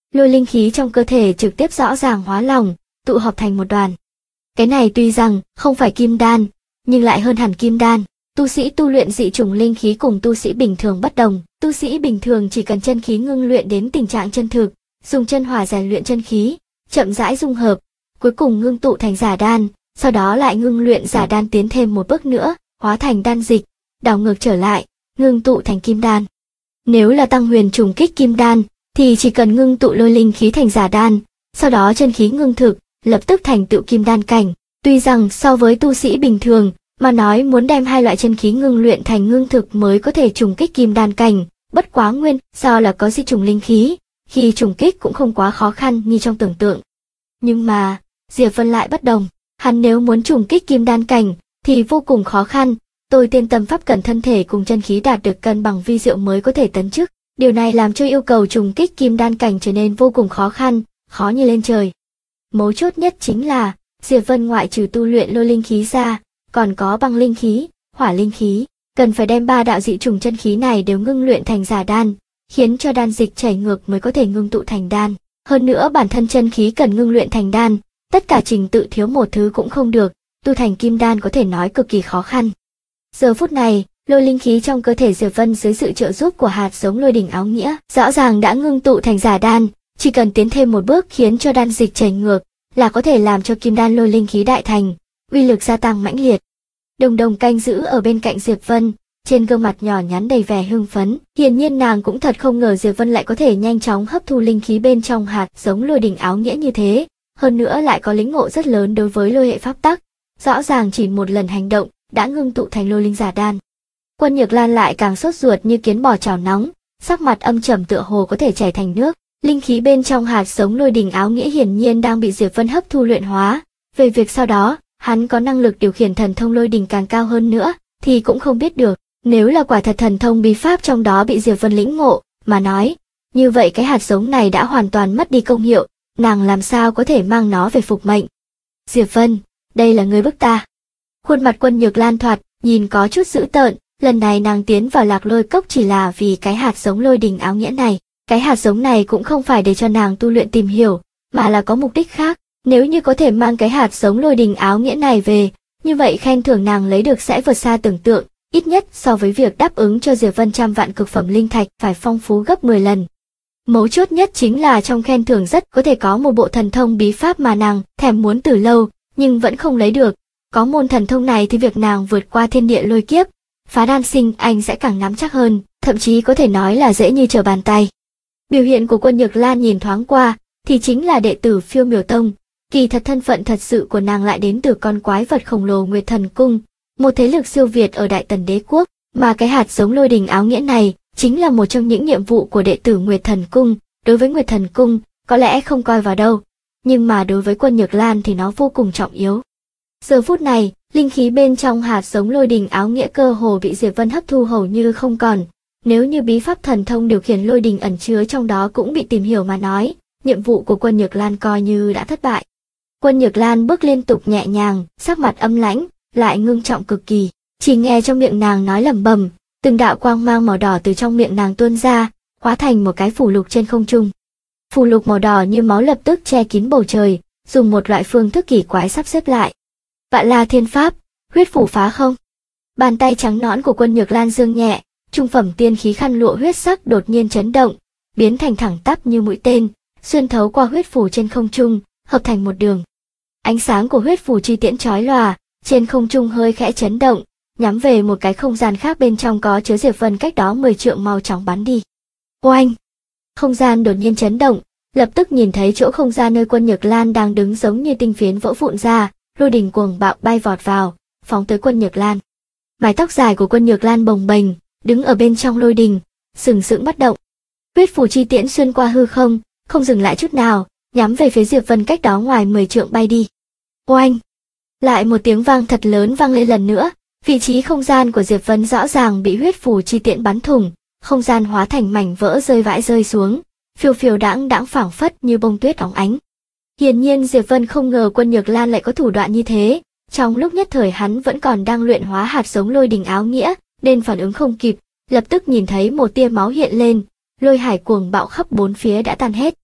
lôi linh khí trong cơ thể trực tiếp rõ ràng hóa lỏng, tụ họp thành một đoàn. Cái này tuy rằng không phải kim đan, nhưng lại hơn hẳn kim đan. Tu sĩ tu luyện dị chủng linh khí cùng tu sĩ bình thường bất đồng. Tu sĩ bình thường chỉ cần chân khí ngưng luyện đến tình trạng chân thực, dùng chân hỏa rèn luyện chân khí, chậm rãi dung hợp, cuối cùng ngưng tụ thành giả đan, sau đó lại ngưng luyện giả đan tiến thêm một bước nữa, hóa thành đan dịch, đảo ngược trở lại, ngưng tụ thành kim đan. Nếu là tăng huyền trùng kích kim đan, thì chỉ cần ngưng tụ lôi linh khí thành giả đan, sau đó chân khí ngưng thực, lập tức thành tựu kim đan cảnh. Tuy rằng so với tu sĩ bình thường, mà nói muốn đem hai loại chân khí ngưng luyện thành ngưng thực mới có thể trùng kích kim đan cảnh, bất quá nguyên do là có dị trùng linh khí, khi trùng kích cũng không quá khó khăn như trong tưởng tượng. Nhưng mà, Diệp Vân lại bất đồng, hắn nếu muốn trùng kích kim đan cảnh thì vô cùng khó khăn, tôi tiên tâm pháp cần thân thể cùng chân khí đạt được cân bằng vi diệu mới có thể tấn chức, điều này làm cho yêu cầu trùng kích kim đan cảnh trở nên vô cùng khó khăn, khó như lên trời. Mấu chốt nhất chính là, Diệp Vân ngoại trừ tu luyện lôi linh khí ra, còn có băng linh khí, hỏa linh khí, cần phải đem ba đạo dị trùng chân khí này đều ngưng luyện thành giả đan, khiến cho đan dịch chảy ngược mới có thể ngưng tụ thành đan. Hơn nữa bản thân chân khí cần ngưng luyện thành đan, tất cả trình tự thiếu một thứ cũng không được, tu thành kim đan có thể nói cực kỳ khó khăn. Giờ phút này, lôi linh khí trong cơ thể Diệp Vân dưới sự trợ giúp của hạt giống lôi đỉnh áo nghĩa, rõ ràng đã ngưng tụ thành giả đan, chỉ cần tiến thêm một bước khiến cho đan dịch chảy ngược, là có thể làm cho kim đan lôi linh khí đại thành, uy lực gia tăng mãnh liệt. Đồng Đồng canh giữ ở bên cạnh Diệp Vân, trên gương mặt nhỏ nhắn đầy vẻ hưng phấn, hiển nhiên nàng cũng thật không ngờ Diệp Vân lại có thể nhanh chóng hấp thu linh khí bên trong hạt giống lôi đỉnh áo nghĩa như thế, hơn nữa lại có lĩnh ngộ rất lớn đối với lôi hệ pháp tắc, rõ ràng chỉ một lần hành động đã ngưng tụ thành lôi linh giả đan. Quân Nhược Lan lại càng sốt ruột như kiến bò chảo nóng, sắc mặt âm trầm tựa hồ có thể chảy thành nước. Linh khí bên trong hạt giống lôi đỉnh áo nghĩa hiển nhiên đang bị Diệp Vân hấp thu luyện hóa, về việc sau đó hắn có năng lực điều khiển thần thông lôi đỉnh càng cao hơn nữa thì cũng không biết được. Nếu là quả thật thần thông bí pháp trong đó bị Diệp Vân lĩnh ngộ mà nói, như vậy cái hạt giống này đã hoàn toàn mất đi công hiệu, nàng làm sao có thể mang nó về phục mệnh. Diệp Vân, đây là ngươi bức ta. Khuôn mặt Quân Nhược Lan thoạt nhìn có chút dữ tợn, lần này nàng tiến vào Lạc Lôi Cốc chỉ là vì cái hạt giống lôi đỉnh áo nghĩa này. Cái hạt giống này cũng không phải để cho nàng tu luyện tìm hiểu, mà là có mục đích khác. Nếu như có thể mang cái hạt giống lôi đỉnh áo nghĩa này về, như vậy khen thưởng nàng lấy được sẽ vượt xa tưởng tượng, ít nhất so với việc đáp ứng cho Diệp Vân 100 vạn cực phẩm linh thạch phải phong phú gấp 10 lần. Mấu chốt nhất chính là trong khen thưởng rất có thể có một bộ thần thông bí pháp mà nàng thèm muốn từ lâu, nhưng vẫn không lấy được. Có môn thần thông này thì việc nàng vượt qua thiên địa lôi kiếp, phá đan sinh anh sẽ càng nắm chắc hơn, thậm chí có thể nói là dễ như trở bàn tay. Biểu hiện của Quân Nhược Lan nhìn thoáng qua, thì chính là đệ tử Phiêu Miểu Tông, kỳ thật thân phận thật sự của nàng lại đến từ con quái vật khổng lồ Nguyệt Thần Cung, một thế lực siêu việt ở Đại Tần Đế Quốc, mà cái hạt giống lôi đỉnh áo nghĩa này chính là một trong những nhiệm vụ của đệ tử Nguyệt Thần Cung. Đối với Nguyệt Thần Cung, có lẽ không coi vào đâu, nhưng mà đối với Quân Nhược Lan thì nó vô cùng trọng yếu. Giờ phút này, linh khí bên trong hạt giống lôi đỉnh áo nghĩa cơ hồ bị Diệp Vân hấp thu hầu như không còn. Nếu như bí pháp thần thông điều khiển lôi đỉnh ẩn chứa trong đó cũng bị tìm hiểu mà nói, nhiệm vụ của Quân Nhược Lan coi như đã thất bại. Quân Nhược Lan bước liên tục nhẹ nhàng, sắc mặt âm lãnh, lại ngưng trọng cực kỳ. Chỉ nghe trong miệng nàng nói lẩm bẩm, từng đạo quang mang màu đỏ từ trong miệng nàng tuôn ra, hóa thành một cái phù lục trên không trung. Phù lục màu đỏ như máu lập tức che kín bầu trời, dùng một loại phương thức kỳ quái sắp xếp lại. Vạn La Thiên Pháp, huyết phủ phá không. Bàn tay trắng nõn của Quân Nhược Lan giương nhẹ, trung phẩm tiên khí khăn lụa huyết sắc đột nhiên chấn động, biến thành thẳng tắp như mũi tên, xuyên thấu qua huyết phủ trên không trung, hợp thành một đường. Ánh sáng của huyết phủ chi tiễn chói lòa, trên không trung hơi khẽ chấn động, nhắm về một cái không gian khác bên trong có chứa Diệp Vân cách đó 10 trượng mau chóng bắn đi. Oanh! Không gian đột nhiên chấn động, lập tức nhìn thấy chỗ không gian nơi Quân Nhược Lan đang đứng giống như tinh phiến vỡ vụn ra, lôi đỉnh cuồng bạo bay vọt vào, phóng tới Quân Nhược Lan. Mái tóc dài của Quân Nhược Lan bồng bềnh, đứng ở bên trong lôi đỉnh, sừng sững bất động. Huyết phủ chi tiễn xuyên qua hư không, không dừng lại chút nào, nhắm về phía Diệp Vân cách đó ngoài 10 trượng bay đi. Oanh! Lại một tiếng vang thật lớn vang lên lần nữa, vị trí không gian của Diệp Vân rõ ràng bị huyết phủ chi tiễn bắn thủng, không gian hóa thành mảnh vỡ rơi vãi rơi xuống, phiêu phiêu đãng đãng phảng phất như bông tuyết óng ánh. Hiển nhiên Diệp Vân không ngờ Quân Nhược Lan lại có thủ đoạn như thế, trong lúc nhất thời hắn vẫn còn đang luyện hóa hạt giống lôi đỉnh áo nghĩa, nên phản ứng không kịp, lập tức nhìn thấy một tia máu hiện lên, lôi hải cuồng bạo khắp bốn phía đã tan hết.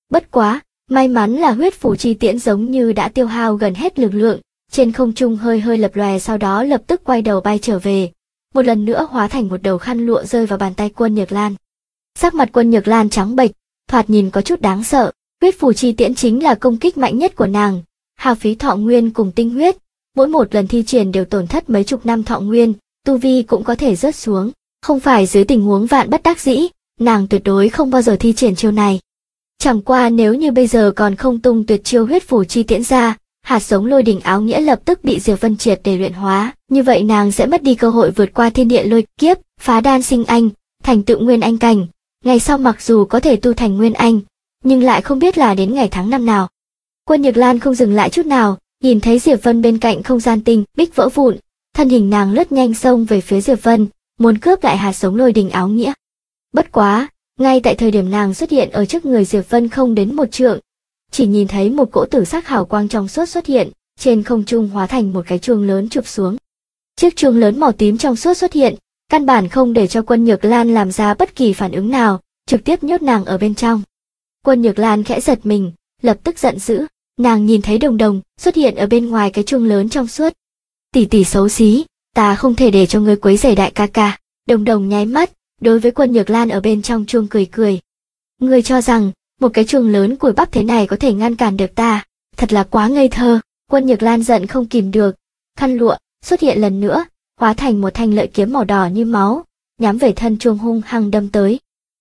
Bất quá, may mắn là huyết phủ chi tiễn giống như đã tiêu hao gần hết lực lượng, trên không trung hơi hơi lập lòe sau đó lập tức quay đầu bay trở về, một lần nữa hóa thành một đầu khăn lụa rơi vào bàn tay Quân Nhược Lan. Sắc mặt Quân Nhược Lan trắng bệch, thoạt nhìn có chút đáng sợ, huyết phủ chi tiễn chính là công kích mạnh nhất của nàng, hao phí thọ nguyên cùng tinh huyết, mỗi một lần thi triển đều tổn thất mấy chục năm thọ nguyên, tu vi cũng có thể rớt xuống, không phải dưới tình huống vạn bất đắc dĩ, nàng tuyệt đối không bao giờ thi triển chiêu này. Chẳng qua nếu như bây giờ còn không tung tuyệt chiêu huyết phủ chi tiễn ra, hạt giống lôi đình áo nghĩa lập tức bị Diệp Vân triệt để luyện hóa, như vậy nàng sẽ mất đi cơ hội vượt qua thiên địa lôi kiếp, phá đan sinh anh, thành tựu nguyên anh cảnh. Ngày sau mặc dù có thể tu thành nguyên anh, nhưng lại không biết là đến ngày tháng năm nào. Quân Nhược Lan không dừng lại chút nào, nhìn thấy Diệp Vân bên cạnh không gian tinh bích vỡ vụn, thân hình nàng lướt nhanh xông về phía Diệp Vân, muốn cướp lại hạt giống lôi đình áo nghĩa. Bất quá, ngay tại thời điểm nàng xuất hiện ở trước người Diệp Vân không đến một trượng, chỉ nhìn thấy một cỗ tử sắc hào quang trong suốt xuất hiện, trên không trung hóa thành một cái chuông lớn chụp xuống. Chiếc chuông lớn màu tím trong suốt xuất hiện, căn bản không để cho Quân Nhược Lan làm ra bất kỳ phản ứng nào, trực tiếp nhốt nàng ở bên trong. Quân Nhược Lan khẽ giật mình, lập tức giận dữ, nàng nhìn thấy Đồng Đồng xuất hiện ở bên ngoài cái chuông lớn trong suốt. Tỷ tỷ xấu xí, ta không thể để cho ngươi quấy rầy đại ca ca. Đồng Đồng nháy mắt, đối với Quân Nhược Lan ở bên trong chuông cười cười. Ngươi cho rằng, một cái chuông lớn cùi bắp thế này có thể ngăn cản được ta, thật là quá ngây thơ. Quân Nhược Lan giận không kìm được, khăn lụa xuất hiện lần nữa, hóa thành một thanh lợi kiếm màu đỏ như máu, nhắm về thân chuông hung hăng đâm tới.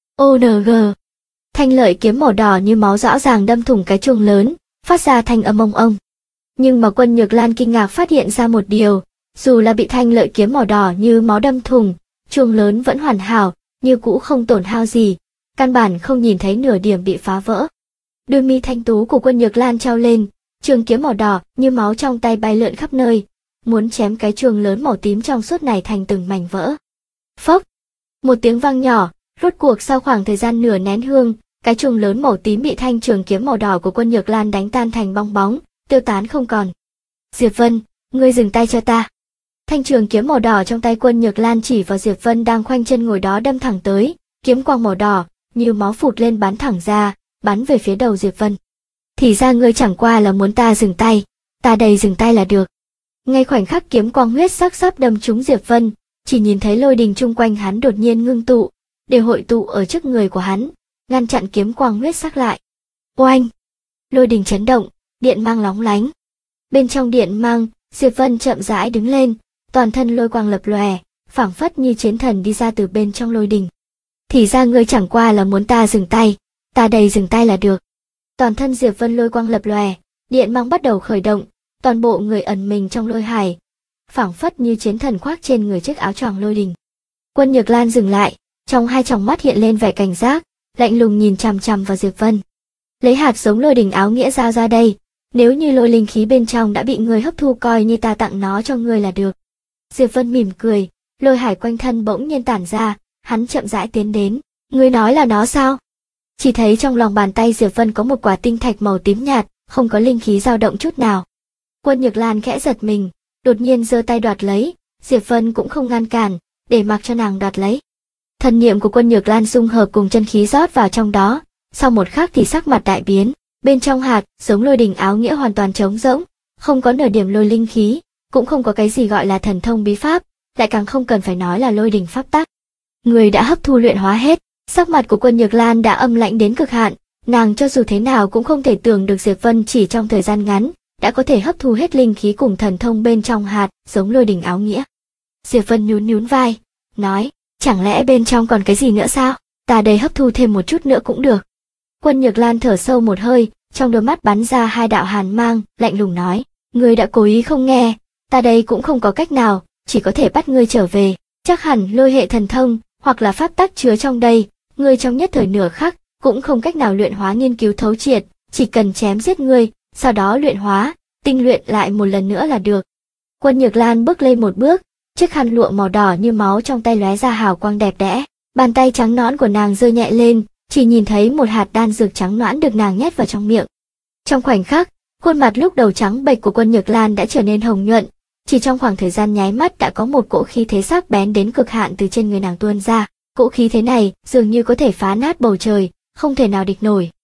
ONG. Thanh lợi kiếm màu đỏ như máu rõ ràng đâm thủng cái chuông lớn, phát ra thanh âm ông ông. Nhưng mà Quân Nhược Lan kinh ngạc phát hiện ra một điều, dù là bị thanh lợi kiếm màu đỏ như máu đâm thủng, chuông lớn vẫn hoàn hảo, như cũ không tổn hao gì, căn bản không nhìn thấy nửa điểm bị phá vỡ. Đôi mi thanh tú của Quân Nhược Lan trao lên, trường kiếm màu đỏ như máu trong tay bay lượn khắp nơi, muốn chém cái chuông lớn màu tím trong suốt này thành từng mảnh vỡ. Phốc! Một tiếng vang nhỏ, rốt cuộc sau khoảng thời gian nửa nén hương, cái chuông lớn màu tím bị thanh trường kiếm màu đỏ của Quân Nhược Lan đánh tan thành bong bóng, tiêu tán không còn. Diệp Vân, ngươi dừng tay cho ta. Thanh trường kiếm màu đỏ trong tay Quân Nhược Lan chỉ vào Diệp Vân đang khoanh chân ngồi đó đâm thẳng tới, kiếm quang màu đỏ như máu phụt lên bắn thẳng ra, bắn về phía đầu Diệp Vân. Thì ra ngươi chẳng qua là muốn ta dừng tay, ta đây dừng tay là được. Ngay khoảnh khắc kiếm quang huyết sắc sắp đâm trúng Diệp Vân, chỉ nhìn thấy lôi đình chung quanh hắn đột nhiên ngưng tụ, để hội tụ ở trước người của hắn, ngăn chặn kiếm quang huyết sắc lại. Oanh! Lôi đình chấn động, điện mang lóng lánh. Bên trong điện mang, Diệp Vân chậm rãi đứng lên, toàn thân lôi quang lập lòe, phảng phất như chiến thần đi ra từ bên trong lôi đình. Thì ra ngươi chẳng qua là muốn ta dừng tay, ta đây dừng tay là được. Toàn thân Diệp Vân lôi quang lập lòe, điện mang bắt đầu khởi động, toàn bộ người ẩn mình trong lôi hải, phảng phất như chiến thần khoác trên người chiếc áo choàng lôi đình. Quân Nhược Lan dừng lại, trong hai tròng mắt hiện lên vẻ cảnh giác, lạnh lùng nhìn chằm chằm vào Diệp Vân. Lấy hạt giống lôi đình áo nghĩa giao ra đây, nếu như lôi linh khí bên trong đã bị người hấp thu coi như ta tặng nó cho ngươi là được. Diệp Vân mỉm cười, lôi hải quanh thân bỗng nhiên tản ra, hắn chậm rãi tiến đến. Ngươi nói là nó sao? Chỉ thấy trong lòng bàn tay Diệp Vân có một quả tinh thạch màu tím nhạt, không có linh khí dao động chút nào. Quân Nhược Lan khẽ giật mình, đột nhiên giơ tay đoạt lấy, Diệp Vân cũng không ngăn cản, để mặc cho nàng đoạt lấy. Thần niệm của Quân Nhược Lan dung hợp cùng chân khí rót vào trong đó, sau một khắc thì sắc mặt đại biến, bên trong hạt giống lôi đình áo nghĩa hoàn toàn trống rỗng, không có nửa điểm lôi linh khí, cũng không có cái gì gọi là thần thông bí pháp, lại càng không cần phải nói là lôi đình pháp tắc. Người đã hấp thu luyện hóa hết, sắc mặt của Quân Nhược Lan đã âm lãnh đến cực hạn, nàng cho dù thế nào cũng không thể tưởng được Diệp Vân chỉ trong thời gian ngắn đã có thể hấp thu hết linh khí cùng thần thông bên trong hạt giống lôi đình áo nghĩa. Diệp Vân nhún nhún vai, nói, chẳng lẽ bên trong còn cái gì nữa sao? Ta đây hấp thu thêm một chút nữa cũng được. Quân Nhược Lan thở sâu một hơi, trong đôi mắt bắn ra hai đạo hàn mang, lạnh lùng nói, ngươi đã cố ý không nghe, ta đây cũng không có cách nào, chỉ có thể bắt ngươi trở về, chắc hẳn lôi hệ thần thông, hoặc là pháp tắc chứa trong đây, ngươi trong nhất thời nửa khắc, cũng không cách nào luyện hóa nghiên cứu thấu triệt, chỉ cần chém giết ngươi, sau đó luyện hóa, tinh luyện lại một lần nữa là được. Quân Nhược Lan bước lên một bước, chiếc khăn lụa màu đỏ như máu trong tay lóe ra hào quang đẹp đẽ, bàn tay trắng nõn của nàng giơ nhẹ lên, chỉ nhìn thấy một hạt đan dược trắng nõn được nàng nhét vào trong miệng. Trong khoảnh khắc, khuôn mặt lúc đầu trắng bệch của Quân Nhược Lan đã trở nên hồng nhuận, chỉ trong khoảng thời gian nháy mắt đã có một cỗ khí thế sắc bén đến cực hạn từ trên người nàng tuôn ra, cỗ khí thế này dường như có thể phá nát bầu trời, không thể nào địch nổi.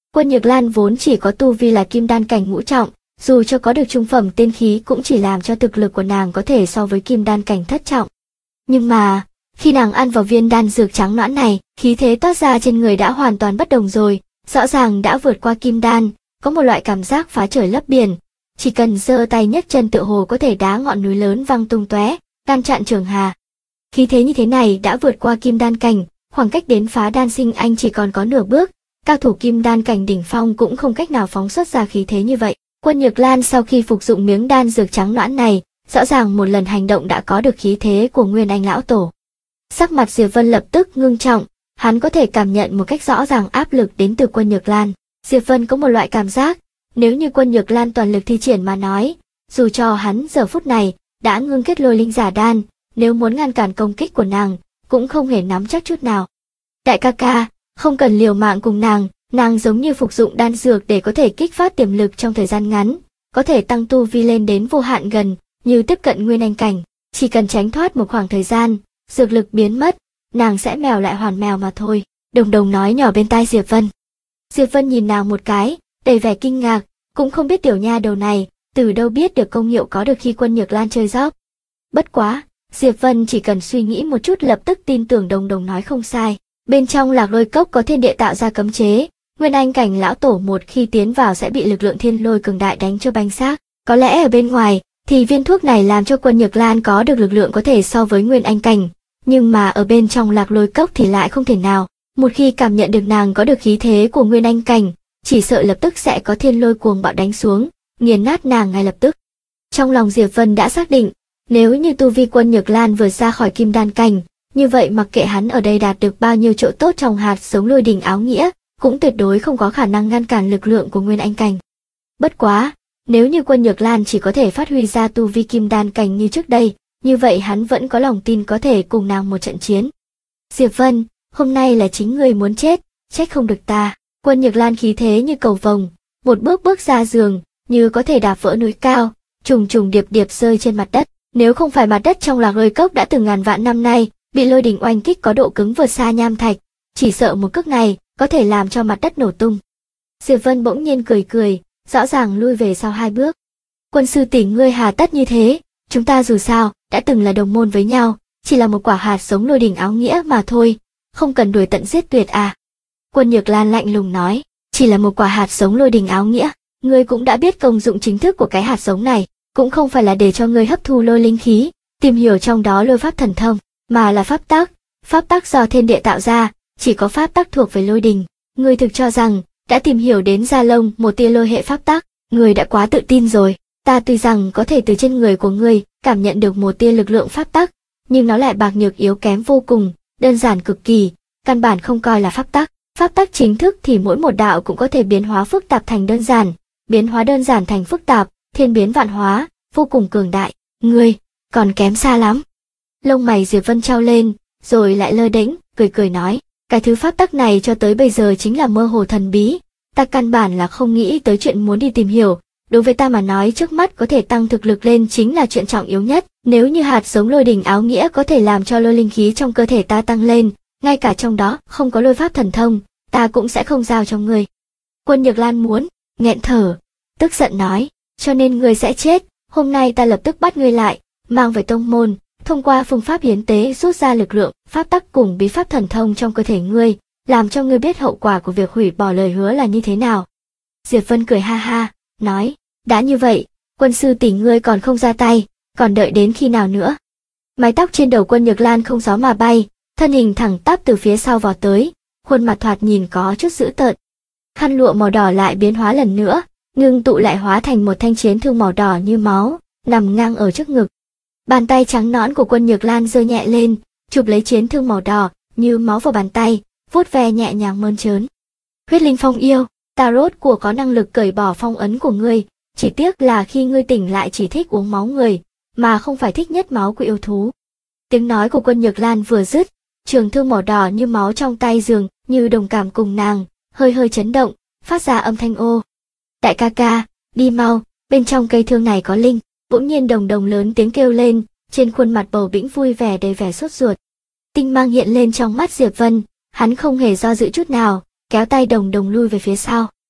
Quân Nhược Lan vốn chỉ có tu vi là kim đan cảnh ngũ trọng, dù cho có được trung phẩm tiên khí cũng chỉ làm cho thực lực của nàng có thể so với kim đan cảnh thất trọng. Nhưng mà, khi nàng ăn vào viên đan dược trắng nõn này, khí thế toát ra trên người đã hoàn toàn bất đồng rồi, rõ ràng đã vượt qua kim đan, có một loại cảm giác phá trời lấp biển. Chỉ cần giơ tay nhấc chân tựa hồ có thể đá ngọn núi lớn văng tung tóe, ngăn chặn trường hà. Khí thế như thế này đã vượt qua kim đan cảnh, khoảng cách đến phá đan sinh anh chỉ còn có nửa bước, cao thủ kim đan cảnh đỉnh phong cũng không cách nào phóng xuất ra khí thế như vậy. Quân Nhược Lan sau khi phục dụng miếng đan dược trắng nõn này, rõ ràng một lần hành động đã có được khí thế của Nguyên Anh lão tổ. Sắc mặt Diệp Vân lập tức ngưng trọng, hắn có thể cảm nhận một cách rõ ràng áp lực đến từ Quân Nhược Lan. Diệp Vân có một loại cảm giác, nếu như Quân Nhược Lan toàn lực thi triển mà nói, dù cho hắn giờ phút này đã ngưng kết lôi linh giả đan, nếu muốn ngăn cản công kích của nàng, cũng không hề nắm chắc chút nào. Đại ca ca, không cần liều mạng cùng nàng giống như phục dụng đan dược để có thể kích phát tiềm lực trong thời gian ngắn, có thể tăng tu vi lên đến vô hạn gần, như tiếp cận nguyên anh cảnh, chỉ cần tránh thoát một khoảng thời gian, dược lực biến mất, nàng sẽ mèo lại hoàn mèo mà thôi. Đồng Đồng nói nhỏ bên tai Diệp Vân. Diệp Vân nhìn nàng một cái, đầy vẻ kinh ngạc, cũng không biết tiểu nha đầu này từ đâu biết được công hiệu có được khi Quân Nhược Lan chơi gióp. Bất quá, Diệp Vân chỉ cần suy nghĩ một chút lập tức tin tưởng Đồng Đồng nói không sai. Bên trong Lạc Lôi Cốc có thiên địa tạo ra cấm chế, Nguyên Anh cảnh lão tổ một khi tiến vào sẽ bị lực lượng thiên lôi cường đại đánh cho banh xác. Có lẽ ở bên ngoài thì viên thuốc này làm cho Quân Nhược Lan có được lực lượng có thể so với Nguyên Anh cảnh, nhưng mà ở bên trong Lạc Lôi Cốc thì lại không thể nào. Một khi cảm nhận được nàng có được khí thế của Nguyên Anh cảnh, chỉ sợ lập tức sẽ có thiên lôi cuồng bạo đánh xuống, nghiền nát nàng ngay lập tức. Trong lòng Diệp Vân đã xác định, nếu như tu vi Quân Nhược Lan vượt ra khỏi kim đan cảnh, như vậy mặc kệ hắn ở đây đạt được bao nhiêu chỗ tốt trong hạt giống lôi đình áo nghĩa, cũng tuyệt đối không có khả năng ngăn cản lực lượng của Nguyên Anh cảnh. Bất quá, nếu như Quân Nhược Lan chỉ có thể phát huy ra tu vi kim đan cảnh như trước đây, như vậy hắn vẫn có lòng tin có thể cùng nàng một trận chiến. Diệp Vân, hôm nay là chính ngươi muốn chết, trách không được ta. Quân Nhược Lan khí thế như cầu vồng, một bước bước ra giường, như có thể đạp vỡ núi cao, trùng trùng điệp điệp rơi trên mặt đất. Nếu không phải mặt đất trong Lạc Lôi Cốc đã từng ngàn vạn năm nay bị lôi đình oanh kích có độ cứng vượt xa nham thạch, chỉ sợ một cước này có thể làm cho mặt đất nổ tung. Diệp Vân bỗng nhiên cười cười, rõ ràng lui về sau 2 bước. Quân sư tỷ ngươi hà tất như thế, chúng ta dù sao đã từng là đồng môn với nhau, chỉ là một quả hạt giống lôi đình áo nghĩa mà thôi, không cần đuổi tận giết tuyệt à. Quân Nhược Lan lạnh lùng nói, chỉ là một quả hạt giống lôi đình áo nghĩa, ngươi cũng đã biết công dụng chính thức của cái hạt giống này, cũng không phải là để cho ngươi hấp thu lôi linh khí, tìm hiểu trong đó lôi pháp thần thông, mà là pháp tắc do thiên địa tạo ra, chỉ có pháp tắc thuộc về lôi đình. Ngươi thực cho rằng đã tìm hiểu đến da lông một tia lôi hệ pháp tắc, ngươi đã quá tự tin rồi. Ta tuy rằng có thể từ trên người của ngươi cảm nhận được một tia lực lượng pháp tắc, nhưng nó lại bạc nhược yếu kém vô cùng, đơn giản cực kỳ, căn bản không coi là pháp tắc. Pháp tắc chính thức thì mỗi một đạo cũng có thể biến hóa phức tạp thành đơn giản, biến hóa đơn giản thành phức tạp, thiên biến vạn hóa, vô cùng cường đại. Ngươi còn kém xa lắm. Lông mày Diệp Vân trao lên, rồi lại lơ đễnh, cười nói, cái thứ pháp tắc này cho tới bây giờ chính là mơ hồ thần bí, ta căn bản là không nghĩ tới chuyện muốn đi tìm hiểu. Đối với ta mà nói trước mắt có thể tăng thực lực lên chính là chuyện trọng yếu nhất, nếu như hạt giống lôi đình áo nghĩa có thể làm cho lôi linh khí trong cơ thể ta tăng lên, ngay cả trong đó không có lôi pháp thần thông, ta cũng sẽ không giao cho ngươi. Quân Nhược Lan muốn, nghẹn thở, tức giận nói, cho nên ngươi sẽ chết, hôm nay ta lập tức bắt ngươi lại, mang về tông môn, thông qua phương pháp hiến tế rút ra lực lượng, pháp tắc cùng bí pháp thần thông trong cơ thể ngươi, làm cho ngươi biết hậu quả của việc hủy bỏ lời hứa là như thế nào. Diệp Vân cười ha ha, nói, đã như vậy, quân sư tỷ ngươi còn không ra tay, còn đợi đến khi nào nữa. Mái tóc trên đầu Quân Nhược Lan không gió mà bay, thân hình thẳng tắp từ phía sau vọt tới, khuôn mặt thoạt nhìn có chút dữ tợn. Khăn lụa màu đỏ lại biến hóa lần nữa, ngưng tụ lại hóa thành một thanh chiến thương màu đỏ như máu, nằm ngang ở trước ngực. Bàn tay trắng nõn của Quân Nhược Lan giơ nhẹ lên, chụp lấy chiến thương màu đỏ như máu vào bàn tay, vuốt ve nhẹ nhàng mơn trớn. Huyết linh phong yêu, ta rốt cuộc có năng lực cởi bỏ phong ấn của ngươi, chỉ tiếc là khi ngươi tỉnh lại chỉ thích uống máu người, mà không phải thích nhất máu của yêu thú. Tiếng nói của Quân Nhược Lan vừa dứt, trường thương màu đỏ như máu trong tay dường như đồng cảm cùng nàng, hơi hơi chấn động, phát ra âm thanh ô. Đại ca ca, đi mau, bên trong cây thương này có linh. Bỗng nhiên Đồng Đồng lớn tiếng kêu lên, trên khuôn mặt bầu bĩnh vui vẻ đầy vẻ sốt ruột. Tinh mang hiện lên trong mắt Diệp Vân, hắn không hề do dự chút nào, kéo tay Đồng Đồng lui về phía sau.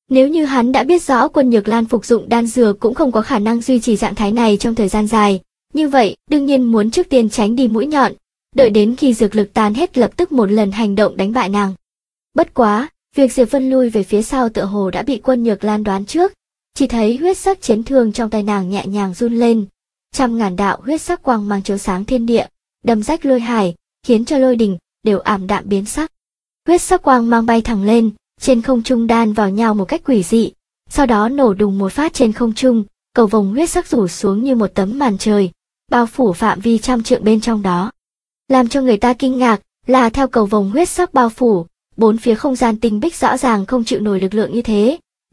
Nếu như hắn đã biết rõ Quân Nhược Lan phục dụng đan dược cũng không có khả năng duy trì trạng thái này trong thời gian dài, như vậy đương nhiên muốn trước tiên tránh đi mũi nhọn, đợi đến khi dược lực tan hết lập tức một lần hành động đánh bại nàng. Bất quá, việc Diệp Vân lui về phía sau tựa hồ đã bị Quân Nhược Lan đoán trước, chỉ thấy huyết sắc chiến thương trong tay nàng nhẹ nhàng run lên, trăm ngàn đạo huyết sắc quang mang chiếu sáng thiên địa, đâm rách lôi hải, khiến cho lôi đình đều ảm đạm biến sắc. Huyết sắc quang mang bay thẳng lên, trên không trung đan vào nhau một cách quỷ dị, sau đó nổ đùng một phát trên không trung, cầu vồng huyết sắc rủ xuống như một tấm màn trời, bao phủ phạm vi trăm trượng bên trong đó. Làm cho người ta kinh ngạc là theo cầu vồng huyết sắc bao phủ, bốn phía không gian tinh bích rõ ràng không chịu nổi lực lượng như thế,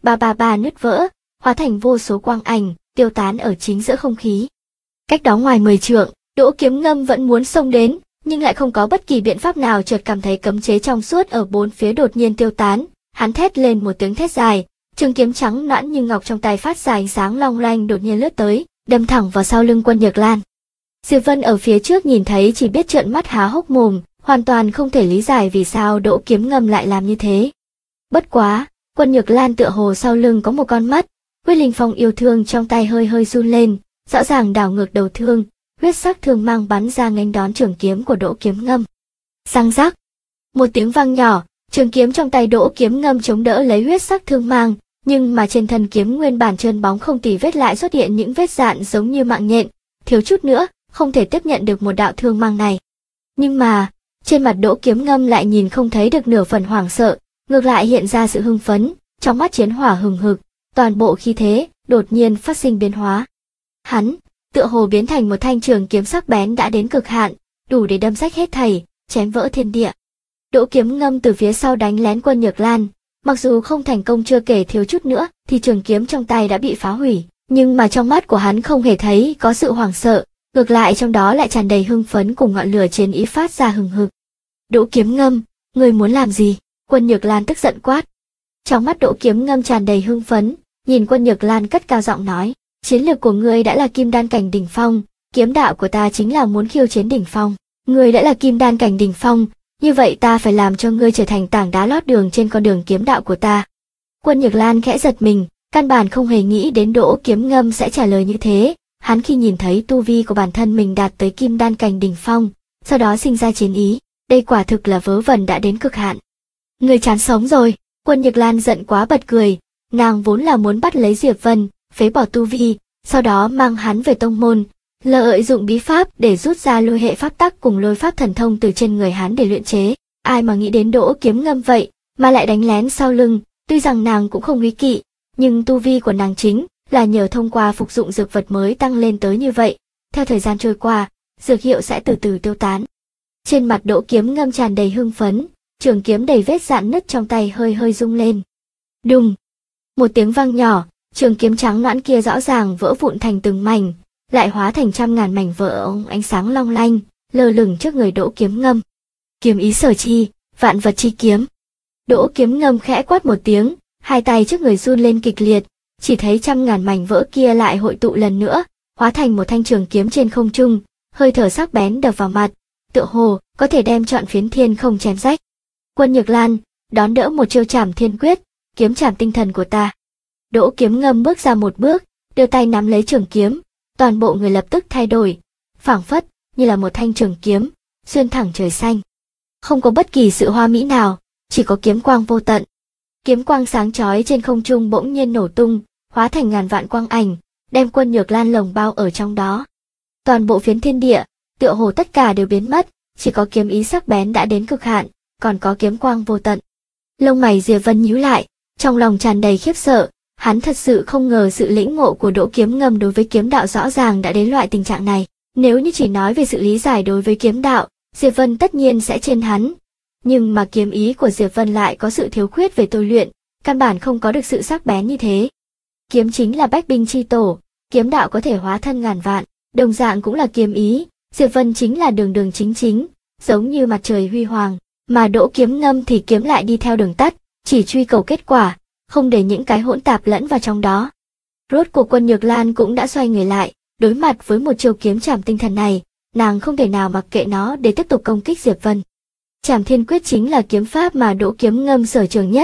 ba nứt vỡ, hóa thành vô số quang ảnh, tiêu tán ở chính giữa không khí. Cách đó ngoài 10 trượng, Đỗ Kiếm Ngâm vẫn muốn xông đến, nhưng lại không có bất kỳ biện pháp nào, chợt cảm thấy cấm chế trong suốt ở bốn phía đột nhiên tiêu tán, hắn thét lên một tiếng thét dài, trường kiếm trắng nõn như ngọc trong tay phát ra ánh sáng long lanh đột nhiên lướt tới, đâm thẳng vào sau lưng Quân Nhược Lan. Diệp Vân ở phía trước nhìn thấy chỉ biết trợn mắt há hốc mồm, hoàn toàn không thể lý giải vì sao Đỗ Kiếm Ngâm lại làm như thế. Bất quá, Quân Nhược Lan tựa hồ sau lưng có một con mắt, huyết linh phong yêu thương trong tay hơi hơi run lên, rõ ràng đảo ngược đầu thương, huyết sắc thương mang bắn ra nghênh đón trường kiếm của Đỗ Kiếm Ngâm. Răng rắc, một tiếng vang nhỏ, trường kiếm trong tay Đỗ Kiếm Ngâm chống đỡ lấy huyết sắc thương mang, nhưng mà trên thân kiếm nguyên bản trơn bóng không tì vết lại xuất hiện những vết dạn giống như mạng nhện, thiếu chút nữa không thể tiếp nhận được một đạo thương mang này. Nhưng mà, trên mặt Đỗ Kiếm Ngâm lại nhìn không thấy được nửa phần hoảng sợ, ngược lại hiện ra sự hưng phấn, trong mắt chiến hỏa hừng hực, toàn bộ khí thế đột nhiên phát sinh biến hóa. Hắn tựa hồ biến thành một thanh trường kiếm sắc bén đã đến cực hạn, đủ để đâm rách hết thảy, chém vỡ thiên địa. Đỗ Kiếm Ngâm từ phía sau đánh lén Quân Nhược Lan, mặc dù không thành công, chưa kể thiếu chút nữa thì trường kiếm trong tay đã bị phá hủy, nhưng mà trong mắt của hắn không hề thấy có sự hoảng sợ, ngược lại trong đó lại tràn đầy hưng phấn cùng ngọn lửa chiến ý phát ra hừng hực. Đỗ Kiếm Ngâm, ngươi muốn làm gì? Quân Nhược Lan tức giận quát. Trong mắt Đỗ Kiếm Ngâm tràn đầy hưng phấn, nhìn Quân Nhược Lan cất cao giọng nói, chiến lược của ngươi đã là kim đan cảnh đỉnh phong, kiếm đạo của ta chính là muốn khiêu chiến đỉnh phong. Ngươi đã là kim đan cảnh đỉnh phong, như vậy ta phải làm cho ngươi trở thành tảng đá lót đường trên con đường kiếm đạo của ta. Quân Nhược Lan khẽ giật mình, căn bản không hề nghĩ đến Đỗ Kiếm Ngâm sẽ trả lời như thế. Hắn khi nhìn thấy tu vi của bản thân mình đạt tới kim đan cảnh đỉnh phong, sau đó sinh ra chiến ý, đây quả thực là vớ vẩn đã đến cực hạn. Ngươi chán sống rồi. Quân Nhược Lan giận quá bật cười, nàng vốn là muốn bắt lấy Diệp Vân, phế bỏ tu vi, sau đó mang hắn về tông môn, lợi dụng bí pháp để rút ra lôi hệ pháp tắc cùng lôi pháp thần thông từ trên người hắn để luyện chế. Ai mà nghĩ đến Đỗ Kiếm Ngâm vậy, mà lại đánh lén sau lưng, tuy rằng nàng cũng không nghi kỵ, nhưng tu vi của nàng chính là nhờ thông qua phục dụng dược vật mới tăng lên tới như vậy. Theo thời gian trôi qua, dược hiệu sẽ từ từ tiêu tán. Trên mặt Đỗ Kiếm Ngâm tràn đầy hưng phấn, trường kiếm đầy vết dạn nứt trong tay hơi hơi rung lên. Đùng! Một tiếng vang nhỏ, trường kiếm trắng nõn kia rõ ràng vỡ vụn thành từng mảnh, lại hóa thành trăm ngàn mảnh vỡ ánh sáng long lanh, lơ lửng trước người Đỗ Kiếm Ngâm. Kiếm ý sở chi, vạn vật chi kiếm. Đỗ Kiếm Ngâm khẽ quát một tiếng, hai tay trước người run lên kịch liệt, chỉ thấy trăm ngàn mảnh vỡ kia lại hội tụ lần nữa, hóa thành một thanh trường kiếm trên không trung, hơi thở sắc bén đập vào mặt, tựa hồ có thể đem trọn phiến thiên không chém rách. Quân Nhược Lan, đón đỡ một chiêu Trảm Thiên Quyết, kiếm trảm tinh thần của ta. Đỗ Kiếm Ngâm bước ra một bước, đưa tay nắm lấy trường kiếm, toàn bộ người lập tức thay đổi, phảng phất như là một thanh trường kiếm, xuyên thẳng trời xanh. Không có bất kỳ sự hoa mỹ nào, chỉ có kiếm quang vô tận. Kiếm quang sáng chói trên không trung bỗng nhiên nổ tung, hóa thành ngàn vạn quang ảnh, đem Quân Nhược Lan lồng bao ở trong đó. Toàn bộ phiến thiên địa, tựa hồ tất cả đều biến mất, chỉ có kiếm ý sắc bén đã đến cực hạn, còn có kiếm quang vô tận. Lông mày Diệp Vân nhíu lại, trong lòng tràn đầy khiếp sợ, hắn thật sự không ngờ sự lĩnh ngộ của Đỗ Kiếm Ngâm đối với kiếm đạo rõ ràng đã đến loại tình trạng này. Nếu như chỉ nói về sự lý giải đối với kiếm đạo, Diệp Vân tất nhiên sẽ trên hắn. Nhưng mà kiếm ý của Diệp Vân lại có sự thiếu khuyết về tôi luyện, căn bản không có được sự sắc bén như thế. Kiếm chính là bách binh chi tổ, kiếm đạo có thể hóa thân ngàn vạn, đồng dạng cũng là kiếm ý, Diệp Vân chính là đường đường chính chính, giống như mặt trời huy hoàng, mà Đỗ Kiếm Ngâm thì kiếm lại đi theo đường tắt, chỉ truy cầu kết quả, không để những cái hỗn tạp lẫn vào trong đó. Rốt cuộc Quân Nhược Lan cũng đã xoay người lại, đối mặt với một chiêu kiếm trảm tinh thần này, nàng không thể nào mặc kệ nó để tiếp tục công kích Diệp Vân. Trảm Thiên Quyết chính là kiếm pháp mà Đỗ Kiếm Ngâm sở trường nhất,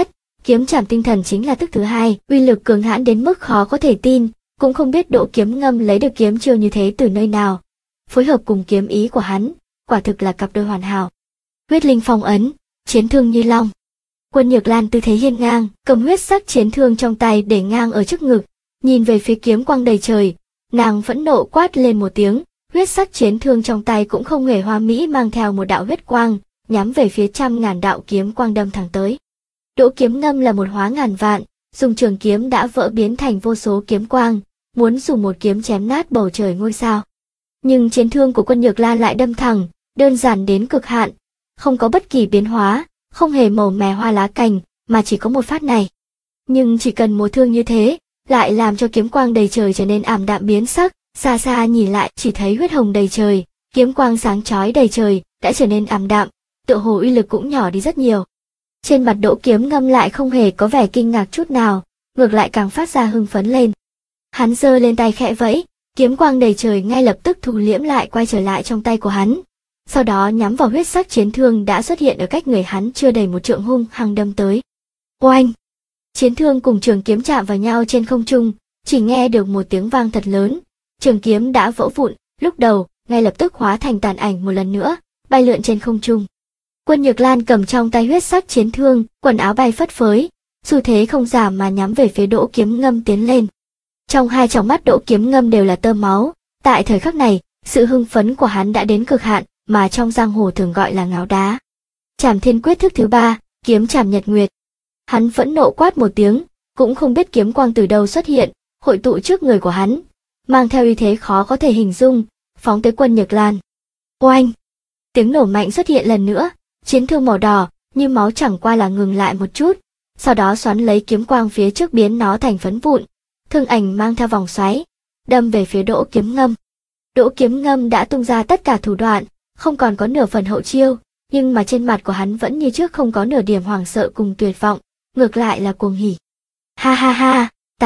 kiếm trảm tinh thần chính là thức thứ hai, uy lực cường hãn đến mức khó có thể tin, cũng không biết Đỗ Kiếm Ngâm lấy được kiếm chiêu như thế từ nơi nào. Phối hợp cùng kiếm ý của hắn, quả thực là cặp đôi hoàn hảo. Huyết linh phong ấn, chiến thương như long. Quân Nhược Lan tư thế hiên ngang, cầm huyết sắc chiến thương trong tay để ngang ở trước ngực, nhìn về phía kiếm quang đầy trời, nàng phẫn nộ quát lên một tiếng, huyết sắc chiến thương trong tay cũng không hề hoa mỹ mang theo một đạo huyết quang, nhắm về phía trăm ngàn đạo kiếm quang đâm thẳng tới. Đỗ Kiếm Ngâm là một hóa ngàn vạn, dùng trường kiếm đã vỡ biến thành vô số kiếm quang, muốn dùng một kiếm chém nát bầu trời ngôi sao. Nhưng chiến thương của Quân Nhược Lan lại đâm thẳng, đơn giản đến cực hạn, không có bất kỳ biến hóa, không hề màu mè hoa lá cành, mà chỉ có một phát này. Nhưng chỉ cần một thương như thế, lại làm cho kiếm quang đầy trời trở nên ảm đạm biến sắc, xa xa nhìn lại chỉ thấy huyết hồng đầy trời, kiếm quang sáng chói đầy trời, đã trở nên ảm đạm, tựa hồ uy lực cũng nhỏ đi rất nhiều. Trên mặt Đỗ Kiếm Ngâm lại không hề có vẻ kinh ngạc chút nào, ngược lại càng phát ra hưng phấn lên. Hắn giơ lên tay khẽ vẫy, kiếm quang đầy trời ngay lập tức thu liễm lại quay trở lại trong tay của hắn. Sau đó nhắm vào huyết sắc chiến thương đã xuất hiện ở cách người hắn chưa đầy một trượng hung hăng đâm tới. Oanh! Chiến thương cùng trường kiếm chạm vào nhau trên không trung, chỉ nghe được một tiếng vang thật lớn, trường kiếm đã vỡ vụn, lúc đầu, ngay lập tức hóa thành tàn ảnh một lần nữa, bay lượn trên không trung. Quân Nhược Lan cầm trong tay huyết sắc chiến thương, quần áo bay phất phới, xu thế không giảm mà nhắm về phía Đỗ Kiếm Ngâm tiến lên. Trong hai tròng mắt Đỗ Kiếm Ngâm đều là tơ máu, tại thời khắc này, sự hưng phấn của hắn đã đến cực hạn, mà trong giang hồ thường gọi là ngáo đá. Trảm Thiên Quyết thức thứ 3, kiếm trảm nhật nguyệt. Hắn phẫn nộ quát một tiếng, cũng không biết kiếm quang từ đâu xuất hiện, hội tụ trước người của hắn, mang theo uy thế khó có thể hình dung, phóng tới Quân Nhược Lan. Oanh! Tiếng nổ mạnh xuất hiện lần nữa, chiến thương màu đỏ, như máu chẳng qua là ngừng lại một chút, sau đó xoắn lấy kiếm quang phía trước biến nó thành phấn vụn, thương ảnh mang theo vòng xoáy, đâm về phía Đỗ Kiếm Ngâm. Đỗ Kiếm Ngâm đã tung ra tất cả thủ đoạn, không còn có nửa phần hậu chiêu, nhưng mà trên mặt của hắn vẫn như trước không có nửa điểm hoảng sợ cùng tuyệt vọng, ngược lại là cuồng hỉ. Ha ha ha, ta